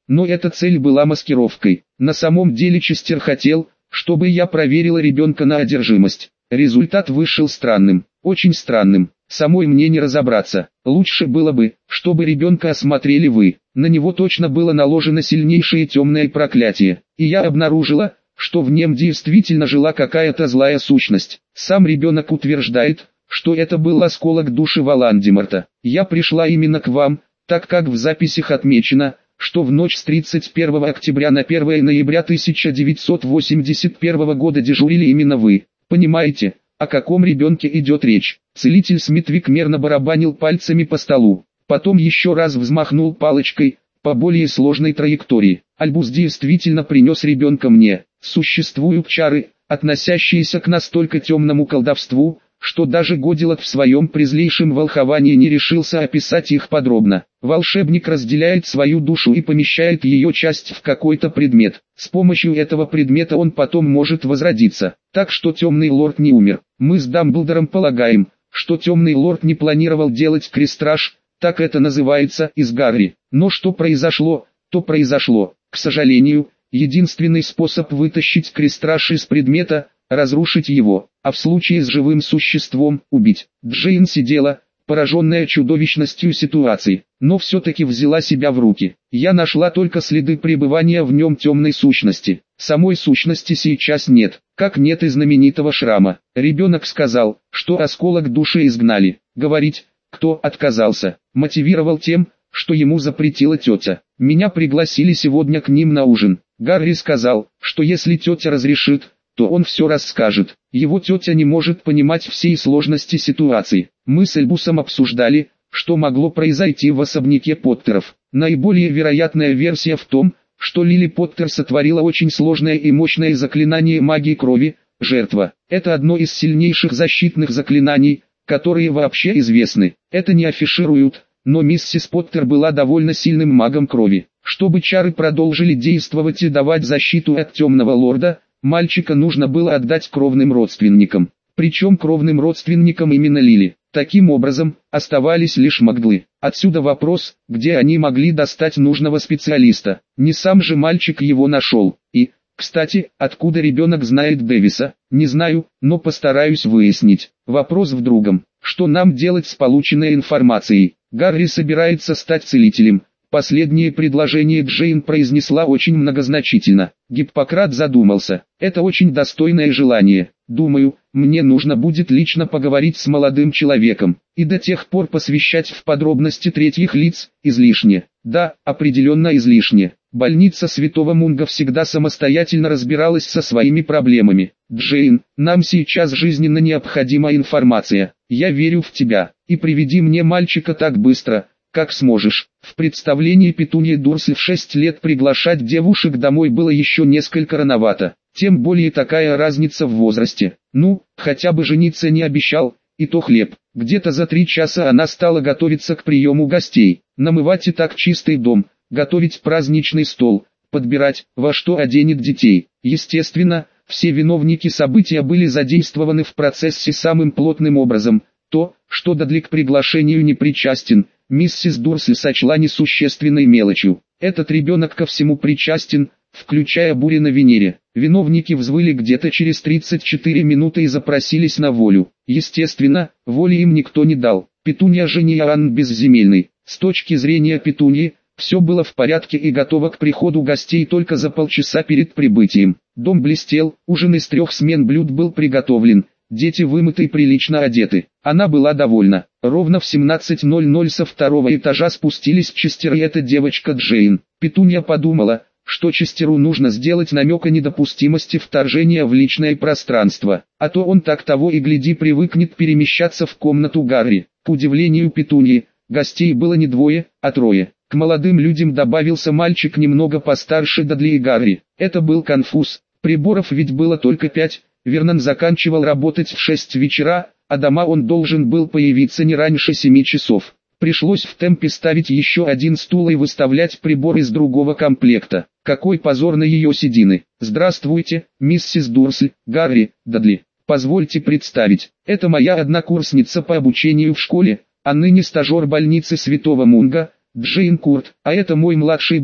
но эта цель была маскировкой. На самом деле Честер хотел, чтобы я проверила ребенка на одержимость. Результат вышел странным, очень странным. Самой мне не разобраться. Лучше было бы, чтобы ребенка осмотрели вы. На него точно было наложено сильнейшее темное проклятие. И я обнаружила, что в нем действительно жила какая-то злая сущность. Сам ребенок утверждает, что это был осколок души Волан-де-Морта. Я пришла именно к вам, так как в записях отмечено, что в ночь с тридцать первого октября на первое ноября тысяча девятьсот восемьдесят первого года дежурили именно вы. Понимаете, о каком ребенке идет речь? Целитель Смитвик мерно барабанил пальцами по столу. Потом еще раз взмахнул палочкой, по более сложной траектории. Альбус действительно принес ребенка мне. Существуют чары, относящиеся к настолько темному колдовству, что даже Годилок в своем презлейшем волховании не решился описать их подробно. Волшебник разделяет свою душу и помещает ее часть в какой-то предмет. С помощью этого предмета он потом может возродиться. Так что Темный Лорд не умер. Мы с Дамблдором полагаем, что Темный Лорд не планировал делать крестраж, так это называется, из Гарри. Но что произошло, то произошло. К сожалению, единственный способ вытащить крестраж из предмета – разрушить его, а в случае с живым существом – убить. Джейн сидела, пораженная чудовищностью ситуации, но все-таки взяла себя в руки. Я нашла только следы пребывания в нем темной сущности. Самой сущности сейчас нет, как нет и знаменитого шрама. Ребенок сказал, что осколок души изгнали. Говорить, кто отказался, мотивировал тем, что ему запретила тетя. Меня пригласили сегодня к ним на ужин. Гарри сказал, что если тетя разрешит, то он все расскажет. Его тетя не может понимать всей сложности ситуации. Мы с Альбусом обсуждали, что могло произойти в особняке Поттеров. Наиболее вероятная версия в том, что Лили Поттер сотворила очень сложное и мощное заклинание магии крови, жертва. Это одно из сильнейших защитных заклинаний, которые вообще известны. Это не афишируют, но миссис Поттер была довольно сильным магом крови. Чтобы чары продолжили действовать и давать защиту от Темного Лорда, мальчика нужно было отдать кровным родственникам. Причем кровным родственникам именно Лили. Таким образом, оставались лишь маглы. Отсюда вопрос, где они могли достать нужного специалиста. Не сам же мальчик его нашел. И, кстати, откуда ребенок знает Дэвиса, не знаю, но постараюсь выяснить. Вопрос в другом. Что нам делать с полученной информацией? Гарри собирается стать целителем. Последнее предложение Джейн произнесла очень многозначительно. Гиппократ задумался. Это очень достойное желание. Думаю, мне нужно будет лично поговорить с молодым человеком. И до тех пор посвящать в подробности третьих лиц излишне. Да, определенно излишне. Больница Святого Мунга всегда самостоятельно разбиралась со своими проблемами. Джейн, нам сейчас жизненно необходима информация. Я верю в тебя. И приведи мне мальчика так быстро, как сможешь. В представлении Петуньи Дурсли в шесть лет приглашать девушек домой было еще несколько рановато. Тем более такая разница в возрасте. Ну, хотя бы жениться не обещал, и то хлеб. Где-то за три часа она стала готовиться к приему гостей. Намывать и так чистый дом, готовить праздничный стол, подбирать, во что оденет детей. Естественно, все виновники события были задействованы в процессе самым плотным образом. То, что Дадли к приглашению не причастен, миссис Дурсли сочла несущественной мелочью. Этот ребенок ко всему причастен, включая бури на Венере. Виновники взвыли где-то через тридцать четыре минуты и запросились на волю. Естественно, воли им никто не дал. Петунья же не Иоанн Безземельный. С точки зрения Петуньи, все было в порядке и готово к приходу гостей только за полчаса перед прибытием. Дом блестел, ужин из трех смен блюд был приготовлен. Дети вымыты и прилично одеты. Она была довольна. Ровно в семнадцать ноль ноль со второго этажа спустились Честер и эта девочка Джейн. Петунья подумала, что Честеру нужно сделать намек о недопустимости вторжения в личное пространство, а то он так того и гляди привыкнет перемещаться в комнату Гарри. К удивлению Петуньи, гостей было не двое, а трое. К молодым людям добавился мальчик немного постарше Дадли и Гарри. Это был конфуз. Приборов ведь было только пять. Вернон заканчивал работать в шесть вечера, а дома он должен был появиться не раньше семи часов. Пришлось в темпе ставить еще один стул и выставлять прибор из другого комплекта. Какой позор на ее седины. Здравствуйте, миссис Дурсль, Гарри, Дадли. Позвольте представить, это моя однокурсница по обучению в школе, а ныне стажер больницы Святого Мунга, Джейн Курт, а это мой младший брат,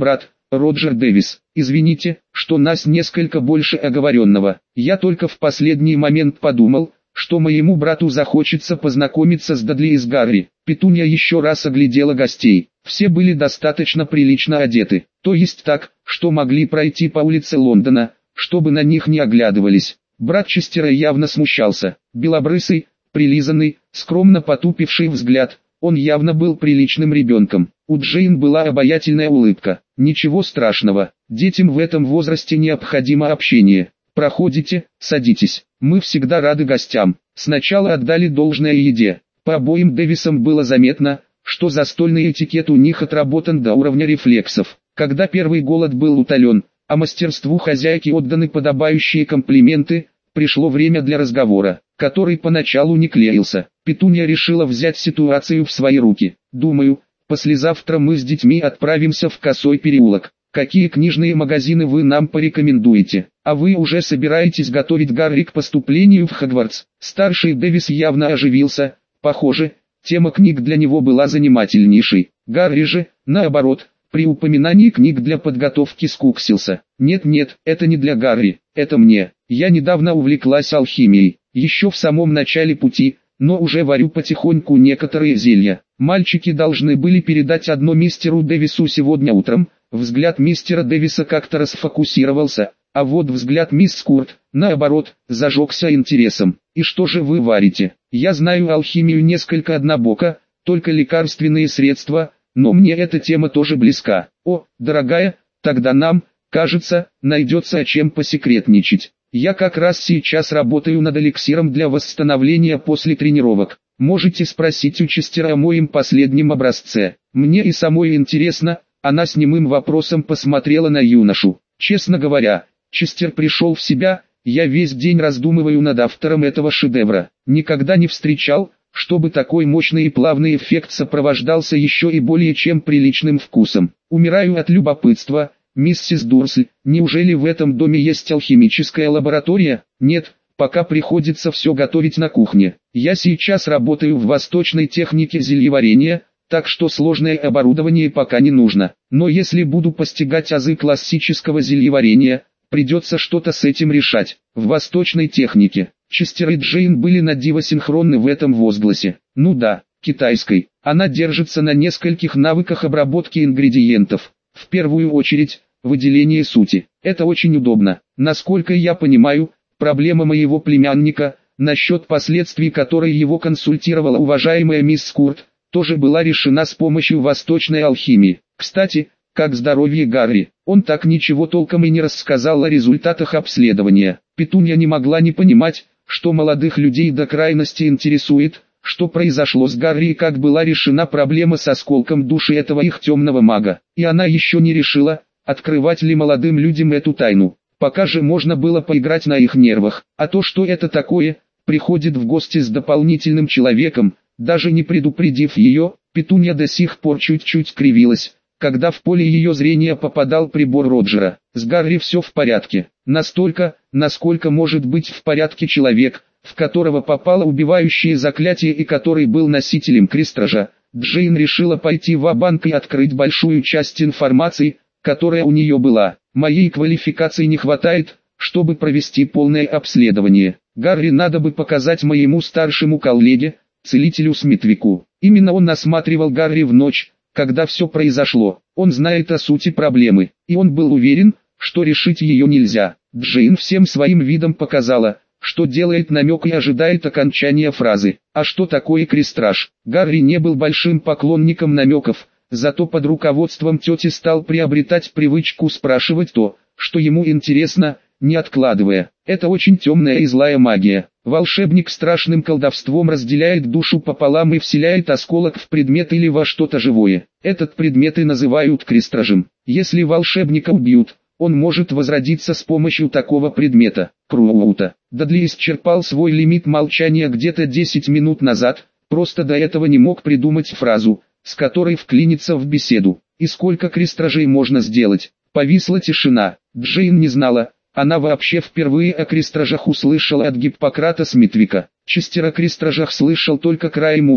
Роджер Дэвис, извините, что нас несколько больше оговоренного. Я только в последний момент подумал, что моему брату захочется познакомиться с Дадли и с Гарри. Петунья еще раз оглядела гостей. Все были достаточно прилично одеты, то есть так, что могли пройти по улице Лондона, чтобы на них не оглядывались. Брат Честера явно смущался. Белобрысый, прилизанный, скромно потупивший взгляд, он явно был приличным ребенком. У Джейн была обаятельная улыбка. Ничего страшного, детям в этом возрасте необходимо общение. Проходите, садитесь, мы всегда рады гостям. Сначала отдали должное еде. По обоим Дэвисам было заметно, что застольный этикет у них отработан до уровня рефлексов. Когда первый голод был утолен, а мастерству хозяйки отданы подобающие комплименты, пришло время для разговора, который поначалу не клеился. Петунья решила взять ситуацию в свои руки. «Думаю, послезавтра мы с детьми отправимся в Косой переулок. Какие книжные магазины вы нам порекомендуете? А вы уже собираетесь готовить Гарри к поступлению в Хогвартс?» Старший Дэвис явно оживился. Похоже, тема книг для него была занимательнейшей. Гарри же, наоборот, при упоминании книг для подготовки скуксился. «Нет-нет, это не для Гарри, это мне. Я недавно увлеклась алхимией, еще в самом начале пути, но уже варю потихоньку некоторые зелья. Мальчики должны были передать одно мистеру Дэвису сегодня утром». Взгляд мистера Дэвиса как-то расфокусировался, а вот взгляд мисс Скурт, наоборот, зажегся интересом. «И что же вы варите? Я знаю алхимию несколько однобоко, только лекарственные средства, но мне эта тема тоже близка. О, дорогая, тогда нам, кажется, найдется о чем посекретничать. Я как раз сейчас работаю над эликсиром для восстановления после тренировок. Можете спросить у Честера о моем последнем образце. Мне и самой интересно». Она с немым вопросом посмотрела на юношу. «Честно говоря, Честер пришел в себя, я весь день раздумываю над автором этого шедевра. Никогда не встречал, чтобы такой мощный и плавный эффект сопровождался еще и более чем приличным вкусом. Умираю от любопытства, миссис Дурсль, неужели в этом доме есть алхимическая лаборатория?» «Нет, пока приходится все готовить на кухне. Я сейчас работаю в восточной технике зельеварения, так что сложное оборудование пока не нужно. Но если буду постигать азы классического зельеварения, придется что-то с этим решать. В восточной технике». Честер и Джейн были на диво синхронны в этом возгласе. «Ну да, китайской. Она держится на нескольких навыках обработки ингредиентов. В первую очередь, выделение сути. Это очень удобно. Насколько я понимаю, проблема моего племянника, насчет последствий которой его консультировала уважаемая мисс Скурт, тоже была решена с помощью восточной алхимии. Кстати, как здоровье Гарри? Он так ничего толком и не рассказал о результатах обследования». Петунья не могла не понимать, что молодых людей до крайности интересует, что произошло с Гарри и как была решена проблема с осколком души этого их темного мага. И она еще не решила, открывать ли молодым людям эту тайну. Пока же можно было поиграть на их нервах. А то, что это такое, приходит в гости с дополнительным человеком, даже не предупредив ее, Петунья до сих пор чуть-чуть кривилась, когда в поле ее зрения попадал прибор Роджера. С Гарри все в порядке, настолько, насколько может быть в порядке человек, в которого попало убивающее заклятие и который был носителем крестража. Джейн решила пойти ва-банк и открыть большую часть информации, которая у нее была. «Моей квалификации не хватает, чтобы провести полное обследование. Гарри надо бы показать моему старшему коллеге, целителю Смитвику. Именно он осматривал Гарри в ночь, когда все произошло. Он знает о сути проблемы, и он был уверен, что решить ее нельзя». Джейн всем своим видом показала, что делает намек и ожидает окончания фразы. А что такое крестраж? Гарри не был большим поклонником намеков, зато под руководством тети стал приобретать привычку спрашивать то, что ему интересно, не откладывая. Это очень темная и злая магия. Волшебник страшным колдовством разделяет душу пополам и вселяет осколок в предмет или во что-то живое. Этот предмет и называют крестражем. Если волшебника убьют, он может возродиться с помощью такого предмета. Круто. Дадли исчерпал свой лимит молчания где-то десять минут назад, просто до этого не мог придумать фразу, с которой вклиниться в беседу. И сколько крестражей можно сделать? Повисла тишина. Джейн не знала. Она вообще впервые о крестражах услышала от Гиппократа Смитвика. Честер о крестражах слышал только краем уха,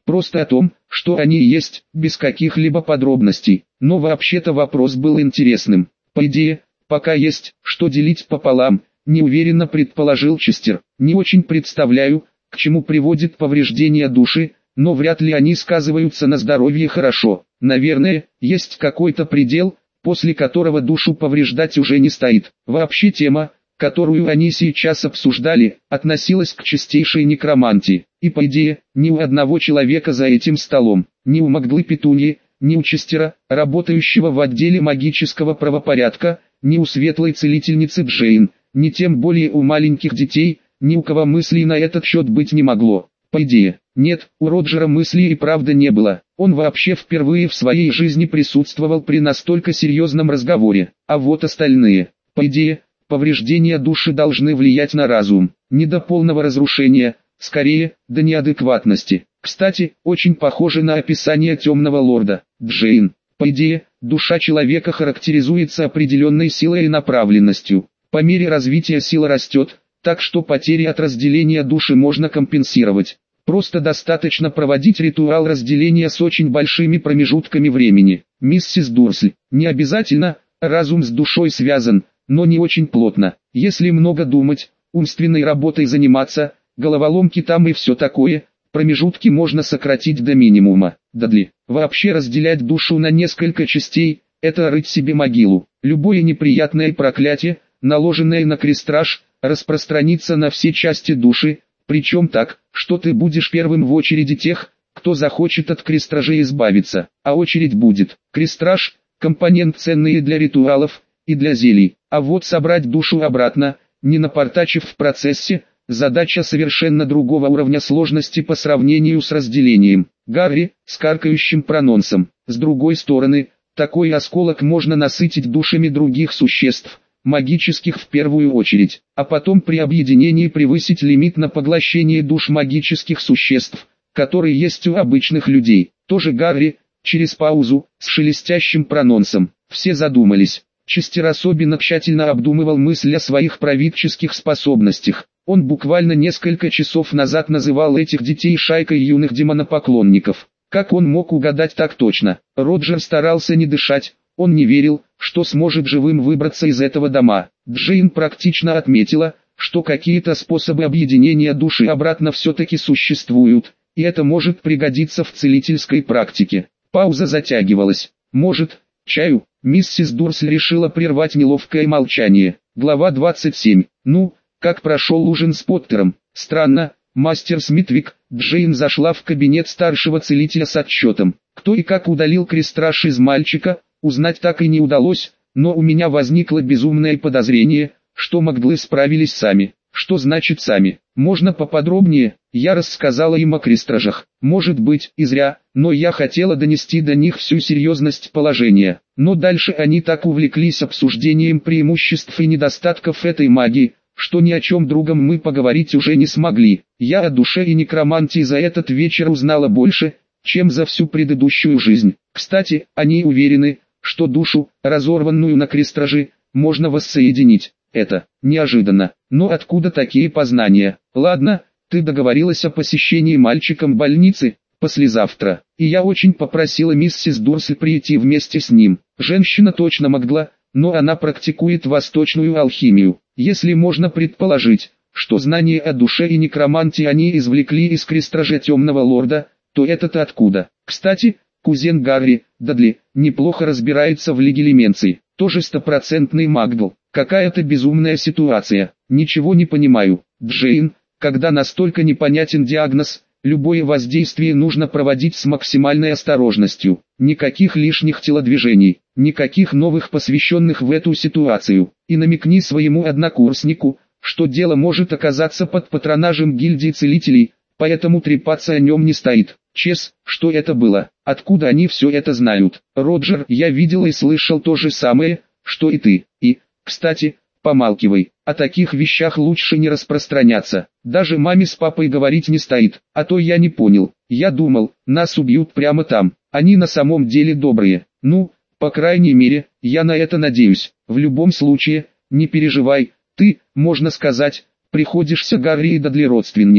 Просто о том, что они есть, без каких-либо подробностей. Но вообще-то вопрос был интересным. По идее, пока есть, что делить пополам, неуверенно предположил Честер. Не очень представляю, к чему приводит повреждение души, но вряд ли они сказываются на здоровье хорошо. Наверное, есть какой-то предел, после которого душу повреждать уже не стоит. Вообще тема, которую они сейчас обсуждали, относилась к чистейшей некромантии. И по идее, ни у одного человека за этим столом, ни у Магдлы Петуньи, ни у Честера, работающего в отделе магического правопорядка, ни у светлой целительницы Джейн, ни тем более у маленьких детей, ни у кого мыслей на этот счет быть не могло. По идее, нет, у Роджера мыслей и правда не было. Он вообще впервые в своей жизни присутствовал при настолько серьезном разговоре. А вот остальные, по идее, повреждения души должны влиять на разум. Не до полного разрушения, скорее, до неадекватности. Кстати, очень похоже на описание Темного Лорда. Джейн, по идее, душа человека характеризуется определенной силой и направленностью. По мере развития сила растет, так что потери от разделения души можно компенсировать. Просто достаточно проводить ритуал разделения с очень большими промежутками времени. Миссис Дурсль, не обязательно, разум с душой связан, но не очень плотно. Если много думать, умственной работой заниматься, головоломки там и все такое, промежутки можно сократить до минимума. Дадли, вообще разделять душу на несколько частей, это рыть себе могилу. Любое неприятное проклятие, наложенное на крестраж, распространится на все части души, причем так, что ты будешь первым в очереди тех, кто захочет от крестражей избавиться, а очередь будет. Крестраж – компонент ценный для ритуалов и для зелий, а вот собрать душу обратно, не напортачив в процессе, задача совершенно другого уровня сложности по сравнению с разделением. Гарри, с каркающим прононсом. С другой стороны, такой осколок можно насытить душами других существ, магических в первую очередь, а потом при объединении превысить лимит на поглощение душ магических существ, который есть у обычных людей. Тоже Гарри, через паузу, с шелестящим прононсом. Все задумались. Честер особенно тщательно обдумывал мысль о своих правительских способностях. Он буквально несколько часов назад называл этих детей шайкой юных демонопоклонников. Как он мог угадать так точно? Роджер старался не дышать. Он не верил, что сможет живым выбраться из этого дома. Джейн практично отметила, что какие-то способы объединения души обратно все-таки существуют, и это может пригодиться в целительской практике. Пауза затягивалась. Может, чаю? Миссис Дурсль решила прервать неловкое молчание. Глава двадцать семь. Ну, как прошел ужин с Поттером? Странно, мастер Смитвик. Джейн зашла в кабинет старшего целителя с отчетом. Кто и как удалил крестраж из мальчика, узнать так и не удалось, но у меня возникло безумное подозрение, что Магдлы справились сами. Что значит сами? Можно поподробнее? Я рассказала им о крестражах. Может быть, и зря, но я хотела донести до них всю серьезность положения. Но дальше они так увлеклись обсуждением преимуществ и недостатков этой магии, что ни о чем другом мы поговорить уже не смогли. Я о душе и некромантии за этот вечер узнала больше, чем за всю предыдущую жизнь. Кстати, они уверены, что душу, разорванную на крестраже, можно воссоединить. Это неожиданно. Но откуда такие познания? Ладно, ты договорилась о посещении мальчиком больницы послезавтра, и я очень попросила миссис Дурсль прийти вместе с ним. Женщина точно могла, но она практикует восточную алхимию. Если можно предположить, что знания о душе и некромантии они извлекли из крестража Темного Лорда, то это-то откуда? Кстати, кузен Гарри, Дадли, неплохо разбирается в легилименции, тоже стопроцентный Магдл. Какая-то безумная ситуация, ничего не понимаю. Джейн, когда настолько непонятен диагноз, любое воздействие нужно проводить с максимальной осторожностью. Никаких лишних телодвижений, никаких новых посвященных в эту ситуацию. И намекни своему однокурснику, что дело может оказаться под патронажем гильдии целителей, поэтому трепаться о нем не стоит. Чес, что это было? Откуда они все это знают? Роджер, я видел и слышал то же самое, что и ты. И, кстати, помалкивай, о таких вещах лучше не распространяться. Даже маме с папой говорить не стоит, а то я не понял. Я думал, нас убьют прямо там. Они на самом деле добрые. Ну, по крайней мере, я на это надеюсь. В любом случае, не переживай, ты, можно сказать, приходишься Гарри и Дадли родственникам.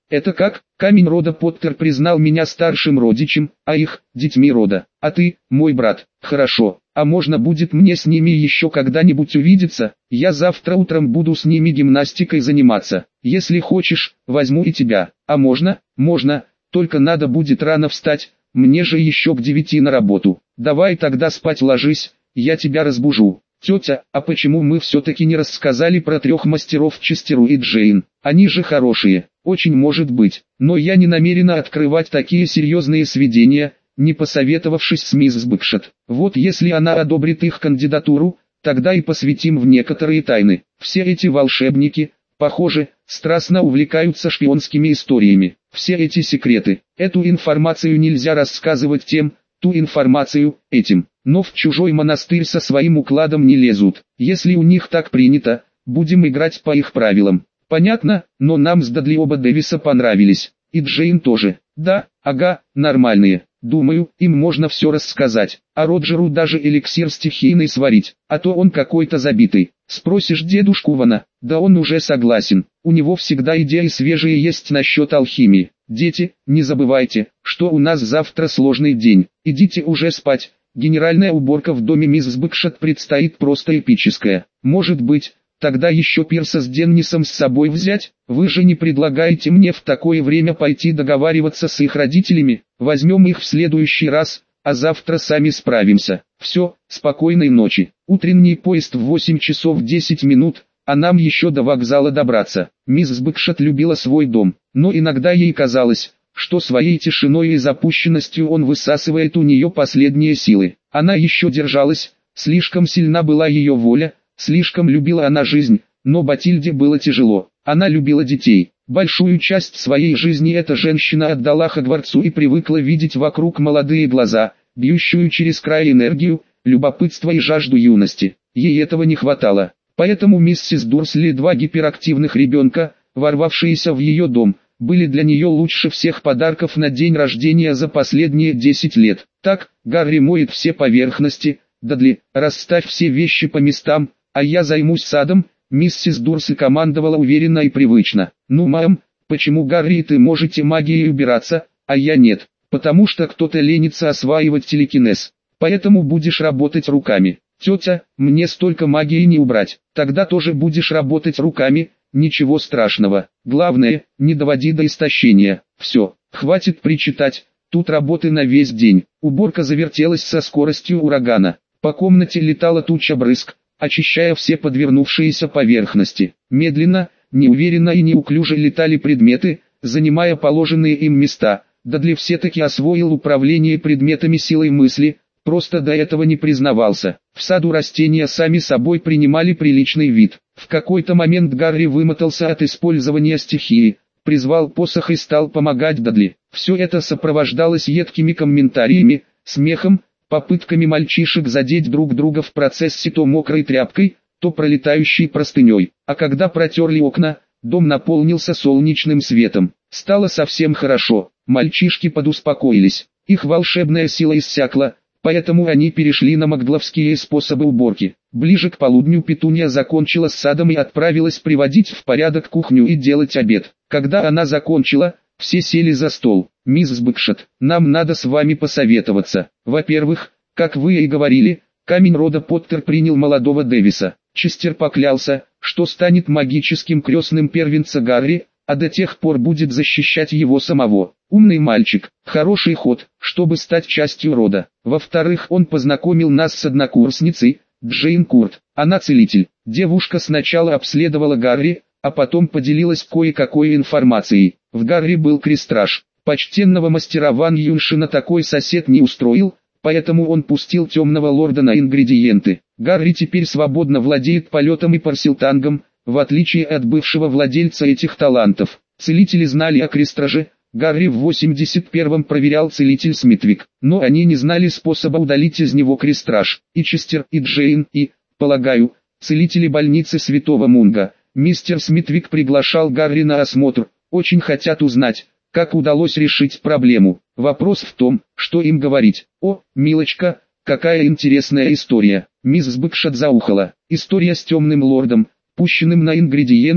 Это как? Камень рода Поттер признал меня старшим родичем, а их – детьми рода. А ты – мой брат. Хорошо. А можно будет мне с ними еще когда-нибудь увидеться? Я завтра утром буду с ними гимнастикой заниматься. Если хочешь, возьму и тебя. А можно? Можно, только надо будет рано встать, мне же еще к девяти на работу. Давай тогда спать ложись, я тебя разбужу. Тетя, а почему мы все-таки не рассказали про трех мастеров Честеру и Джейн? Они же хорошие, очень может быть, но я не намерена открывать такие серьезные сведения, не посоветовавшись с мисс Бэкшот. Вот если она одобрит их кандидатуру, тогда и посвятим в некоторые тайны. Все эти волшебники, похоже, страстно увлекаются шпионскими историями. Все эти секреты, эту информацию нельзя рассказывать тем, ту информацию, этим. Но в чужой монастырь со своим укладом не лезут. Если у них так принято, будем играть по их правилам. Понятно, но нам с Дадли оба Дэвиса понравились. И Джейн тоже. Да, ага, нормальные. Думаю, им можно все рассказать. А Роджеру даже эликсир стихийный сварить. А то он какой-то забитый. Спросишь дедушку Вана, да он уже согласен. У него всегда идеи свежие есть насчет алхимии. Дети, не забывайте, что у нас завтра сложный день. Идите уже спать. Генеральная уборка в доме мисс Бэкшот предстоит просто эпическая. Может быть, тогда еще Пирса с Деннисом с собой взять? Вы же не предлагаете мне в такое время пойти договариваться с их родителями? Возьмем их в следующий раз, а завтра сами справимся. Все, спокойной ночи. Утренний поезд в восемь часов десять минут, а нам еще до вокзала добраться. Мисс Бэкшот любила свой дом, но иногда ей казалось, что своей тишиной и запущенностью он высасывает у нее последние силы. Она еще держалась, слишком сильна была ее воля, слишком любила она жизнь, но Батильде было тяжело. Она любила детей. Большую часть своей жизни эта женщина отдала Хогвартсу и привыкла видеть вокруг молодые глаза, бьющую через край энергию, любопытство и жажду юности. Ей этого не хватало. Поэтому миссис Дурсли, два гиперактивных ребенка, ворвавшиеся в ее дом, были для нее лучше всех подарков на день рождения за последние десять лет. Так, Гарри моет все поверхности, Дадли, расставь все вещи по местам, а я займусь садом, миссис Дурсли командовала уверенно и привычно. Ну мам, почему Гарри и ты можете магией убираться, а я нет? Потому что кто-то ленится осваивать телекинез. Поэтому будешь работать руками. Тетя, мне столько магии не убрать. Тогда тоже будешь работать руками. Ничего страшного. Главное, не доводи до истощения. Все, хватит причитать, тут работы на весь день. Уборка завертелась со скоростью урагана. По комнате летала туча брызг, очищая все подвернувшиеся поверхности. Медленно, неуверенно и неуклюже летали предметы, занимая положенные им места. Дадли все-таки освоил управление предметами силой мысли, просто до этого не признавался. В саду растения сами собой принимали приличный вид. В какой-то момент Гарри вымотался от использования стихии, призвал посох и стал помогать Дадли. Все это сопровождалось едкими комментариями, смехом, попытками мальчишек задеть друг друга в процессе то мокрой тряпкой, то пролетающей простыней. А когда протерли окна, дом наполнился солнечным светом. Стало совсем хорошо, мальчишки подуспокоились, их волшебная сила иссякла. Поэтому они перешли на магловские способы уборки. Ближе к полудню Петунья закончила с садом и отправилась приводить в порядок кухню и делать обед. Когда она закончила, все сели за стол. «Мисс Бэкшот, нам надо с вами посоветоваться. Во-первых, как вы и говорили, камень рода Поттер принял молодого Дэвиса. Честер поклялся, что станет магическим крестным первенца Гарри, а до тех пор будет защищать его самого. Умный мальчик, хороший ход, чтобы стать частью рода. Во-вторых, он познакомил нас с однокурсницей, Джейн Курт. Она целитель. Девушка сначала обследовала Гарри, а потом поделилась кое-какой информацией. В Гарри был крестраж. Почтенного мастера Ван Юншина такой сосед не устроил, поэтому он пустил темного лорда на ингредиенты. Гарри теперь свободно владеет полетом и парсилтангом, в отличие от бывшего владельца этих талантов. Целители знали о крестраже. Гарри в восемьдесят первом проверял целитель Смитвик, но они не знали способа удалить из него крестраж. И Честер, и Джейн, и, полагаю, целители больницы Святого Мунга. Мистер Смитвик приглашал Гарри на осмотр, очень хотят узнать, как удалось решить проблему. Вопрос в том, что им говорить. О, милочка, какая интересная история. Мисс Бэкшот заухала. История с темным лордом, пущенным на ингредиенты.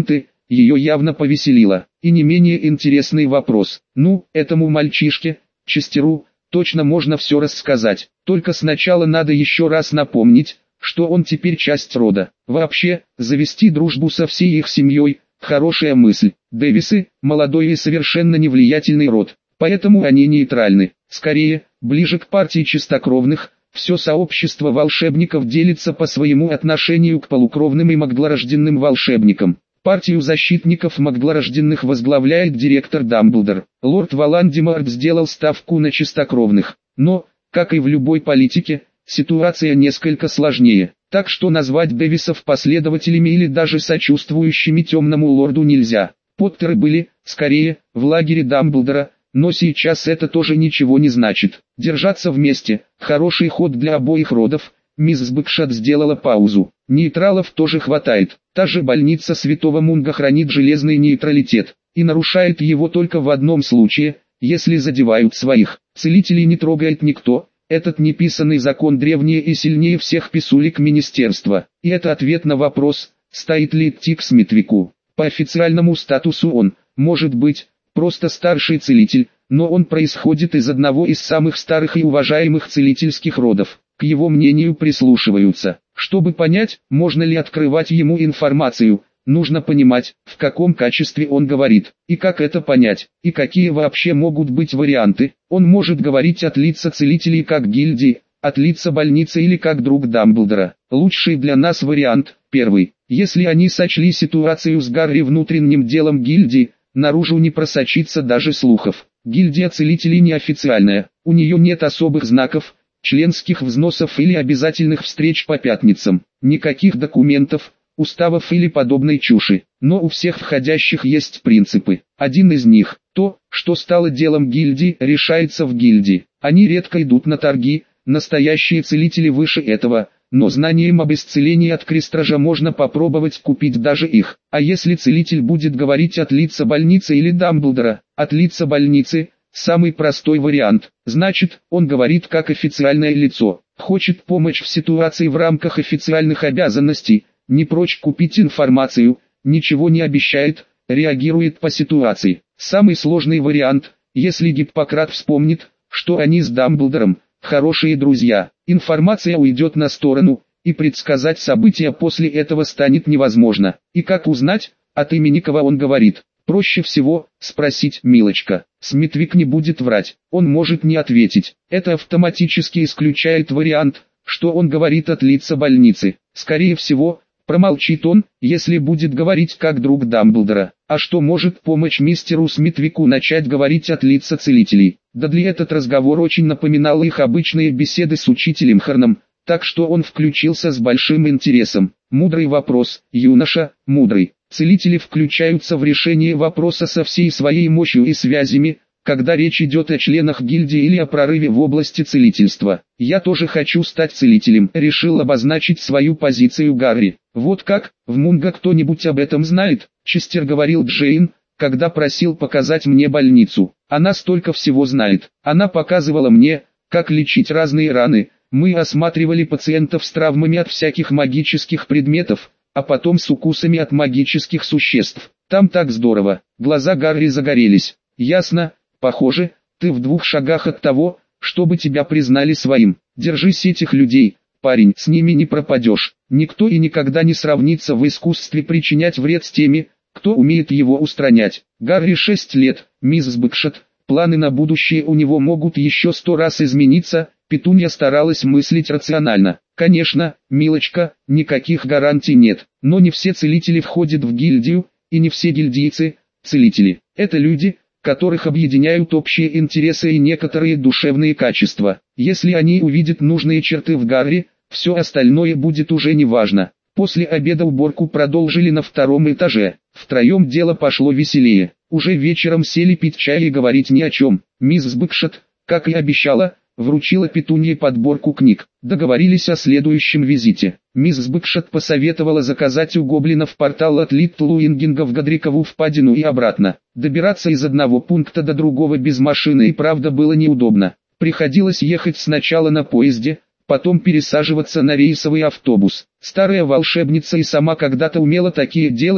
ее явно повеселило. И не менее интересный вопрос. Ну, этому мальчишке, Честеру, точно можно все рассказать. Только сначала надо еще раз напомнить, что он теперь часть рода. Вообще, завести дружбу со всей их семьей – хорошая мысль. Дэвисы – молодой и совершенно невлиятельный род, поэтому они нейтральны. Скорее, ближе к партии чистокровных, все сообщество волшебников делится по своему отношению к полукровным и магдлорожденным волшебникам. Партию защитников магдлорожденных возглавляет директор Дамблдор. Лорд Волан-де-Морт сделал ставку на чистокровных. Но, как и в любой политике, ситуация несколько сложнее. Так что назвать Дэвисов последователями или даже сочувствующими темному лорду нельзя. Поттеры были, скорее, в лагере Дамблдора, но сейчас это тоже ничего не значит. Держаться вместе – хороший ход для обоих родов. Мисс Бэкшот сделала паузу. Нейтралов тоже хватает. Та же больница Святого Мунга хранит железный нейтралитет, и нарушает его только в одном случае, если задевают своих. Целителей не трогает никто. Этот неписанный закон древнее и сильнее всех писулек министерства. И это ответ на вопрос, стоит ли идти к Смитвику. По официальному статусу он, может быть, просто старший целитель, но он происходит из одного из самых старых и уважаемых целительских родов. К его мнению прислушиваются. Чтобы понять, можно ли открывать ему информацию, нужно понимать, в каком качестве он говорит, и как это понять, и какие вообще могут быть варианты. Он может говорить от лица целителей как гильдии, от лица больницы или как друг Дамблдора. Лучший для нас вариант, первый. Если они сочли ситуацию с Гарри внутренним делом гильдии, наружу не просочится даже слухов. Гильдия целителей неофициальная, у нее нет особых знаков, членских взносов или обязательных встреч по пятницам, никаких документов, уставов или подобной чуши. Но у всех входящих есть принципы. Один из них, то, что стало делом гильдии, решается в гильдии. Они редко идут на торги, настоящие целители выше этого, но знанием об исцелении от крестража можно попробовать купить даже их. А если целитель будет говорить от лица больницы или Дамблдора, от лица больницы – самый простой вариант. Значит, он говорит как официальное лицо, хочет помочь в ситуации в рамках официальных обязанностей, не прочь купить информацию, ничего не обещает, реагирует по ситуации. Самый сложный вариант, если Гиппократ вспомнит, что они с Дамблдором хорошие друзья, информация уйдет на сторону, и предсказать события после этого станет невозможно. И как узнать, от имени кого он говорит? Проще всего спросить «Милочка». Смитвик не будет врать, он может не ответить. Это автоматически исключает вариант, что он говорит от лица больницы. Скорее всего, промолчит он, если будет говорить как друг Дамблдора. А что может помочь мистеру Смитвику начать говорить от лица целителей? Дадли этот разговор очень напоминал их обычные беседы с учителем Харном, так что он включился с большим интересом. Мудрый вопрос, юноша, мудрый. Целители включаются в решение вопроса со всей своей мощью и связями, когда речь идет о членах гильдии или о прорыве в области целительства. «Я тоже хочу стать целителем», — решил обозначить свою позицию Гарри. «Вот как, в Мунго кто-нибудь об этом знает?» — Честер говорил Джейн, когда просил показать мне больницу. «Она столько всего знает. Она показывала мне, как лечить разные раны. Мы осматривали пациентов с травмами от всяких магических предметов, а потом с укусами от магических существ. Там так здорово». Глаза Гарри загорелись. «Ясно, похоже, ты в двух шагах от того, чтобы тебя признали своим. Держись этих людей, парень, с ними не пропадешь. Никто и никогда не сравнится в искусстве причинять вред с теми, кто умеет его устранять». Гарри шесть лет, мисс Бэкшот, планы на будущее у него могут еще сто раз измениться. Петунья старалась мыслить рационально. «Конечно, милочка, никаких гарантий нет, но не все целители входят в гильдию, и не все гильдийцы – целители. Это люди, которых объединяют общие интересы и некоторые душевные качества. Если они увидят нужные черты в Гарри, все остальное будет уже неважно». После обеда уборку продолжили на втором этаже. Втроем дело пошло веселее. Уже вечером сели пить чай и говорить ни о чем. Мисс Бэкшот, как и обещала, вручила Петунье подборку книг. Договорились о следующем визите. Мисс Бэкшот посоветовала заказать у гоблинов портал от Литтлуингинга в Годрикову впадину и обратно. Добираться из одного пункта до другого без машины и правда было неудобно. Приходилось ехать сначала на поезде, потом пересаживаться на рейсовый автобус. Старая волшебница и сама когда-то умела такие делать,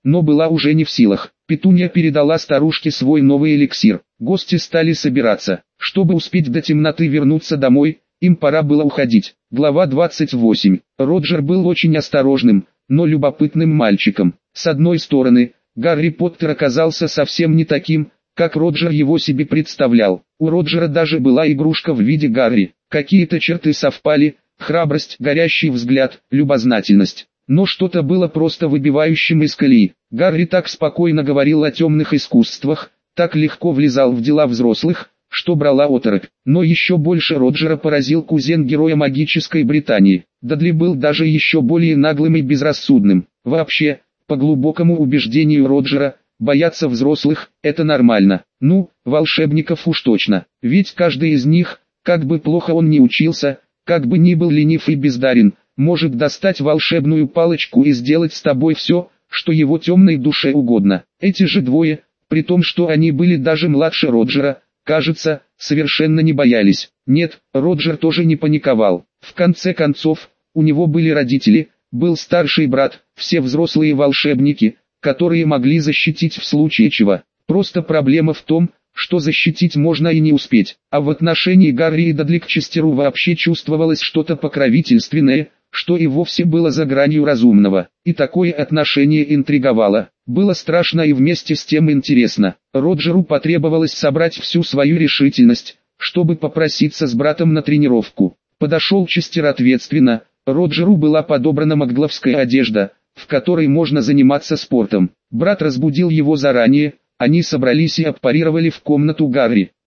но была уже не в силах. Петунья передала старушке свой новый эликсир. Гости стали собираться. Чтобы успеть до темноты вернуться домой, им пора было уходить. Глава двадцать восемь. Роджер был очень осторожным, но любопытным мальчиком. С одной стороны, Гарри Поттер оказался совсем не таким, как Роджер его себе представлял. У Роджера даже была игрушка в виде Гарри. Какие-то черты совпали: храбрость, горящий взгляд, любознательность. Но что-то было просто выбивающим из колеи. Гарри так спокойно говорил о темных искусствах, так легко влезал в дела взрослых, что брала оторопь. Но еще больше Роджера поразил кузен героя магической Британии. Дадли был даже еще более наглым и безрассудным. Вообще, по глубокому убеждению Роджера, бояться взрослых – это нормально. Ну, волшебников уж точно. Ведь каждый из них, как бы плохо он ни учился, как бы ни был ленив и бездарен, может достать волшебную палочку и сделать с тобой все, что его темной душе угодно. Эти же двое, при том, что они были даже младше Роджера, кажется, совершенно не боялись. Нет, Роджер тоже не паниковал. В конце концов, у него были родители, был старший брат, все взрослые волшебники, которые могли защитить в случае чего. Просто проблема в том, что защитить можно и не успеть. А в отношении Гарри и Дадли к Честеру вообще чувствовалось что-то покровительственное, что и вовсе было за гранью разумного. И такое отношение интриговало. Было страшно и вместе с тем интересно. Роджеру потребовалось собрать всю свою решительность, чтобы попроситься с братом на тренировку. Подошел Честер ответственно. Роджеру была подобрана магловская одежда, в которой можно заниматься спортом. Брат разбудил его заранее, они собрались и аппарировали в комнату Гарри.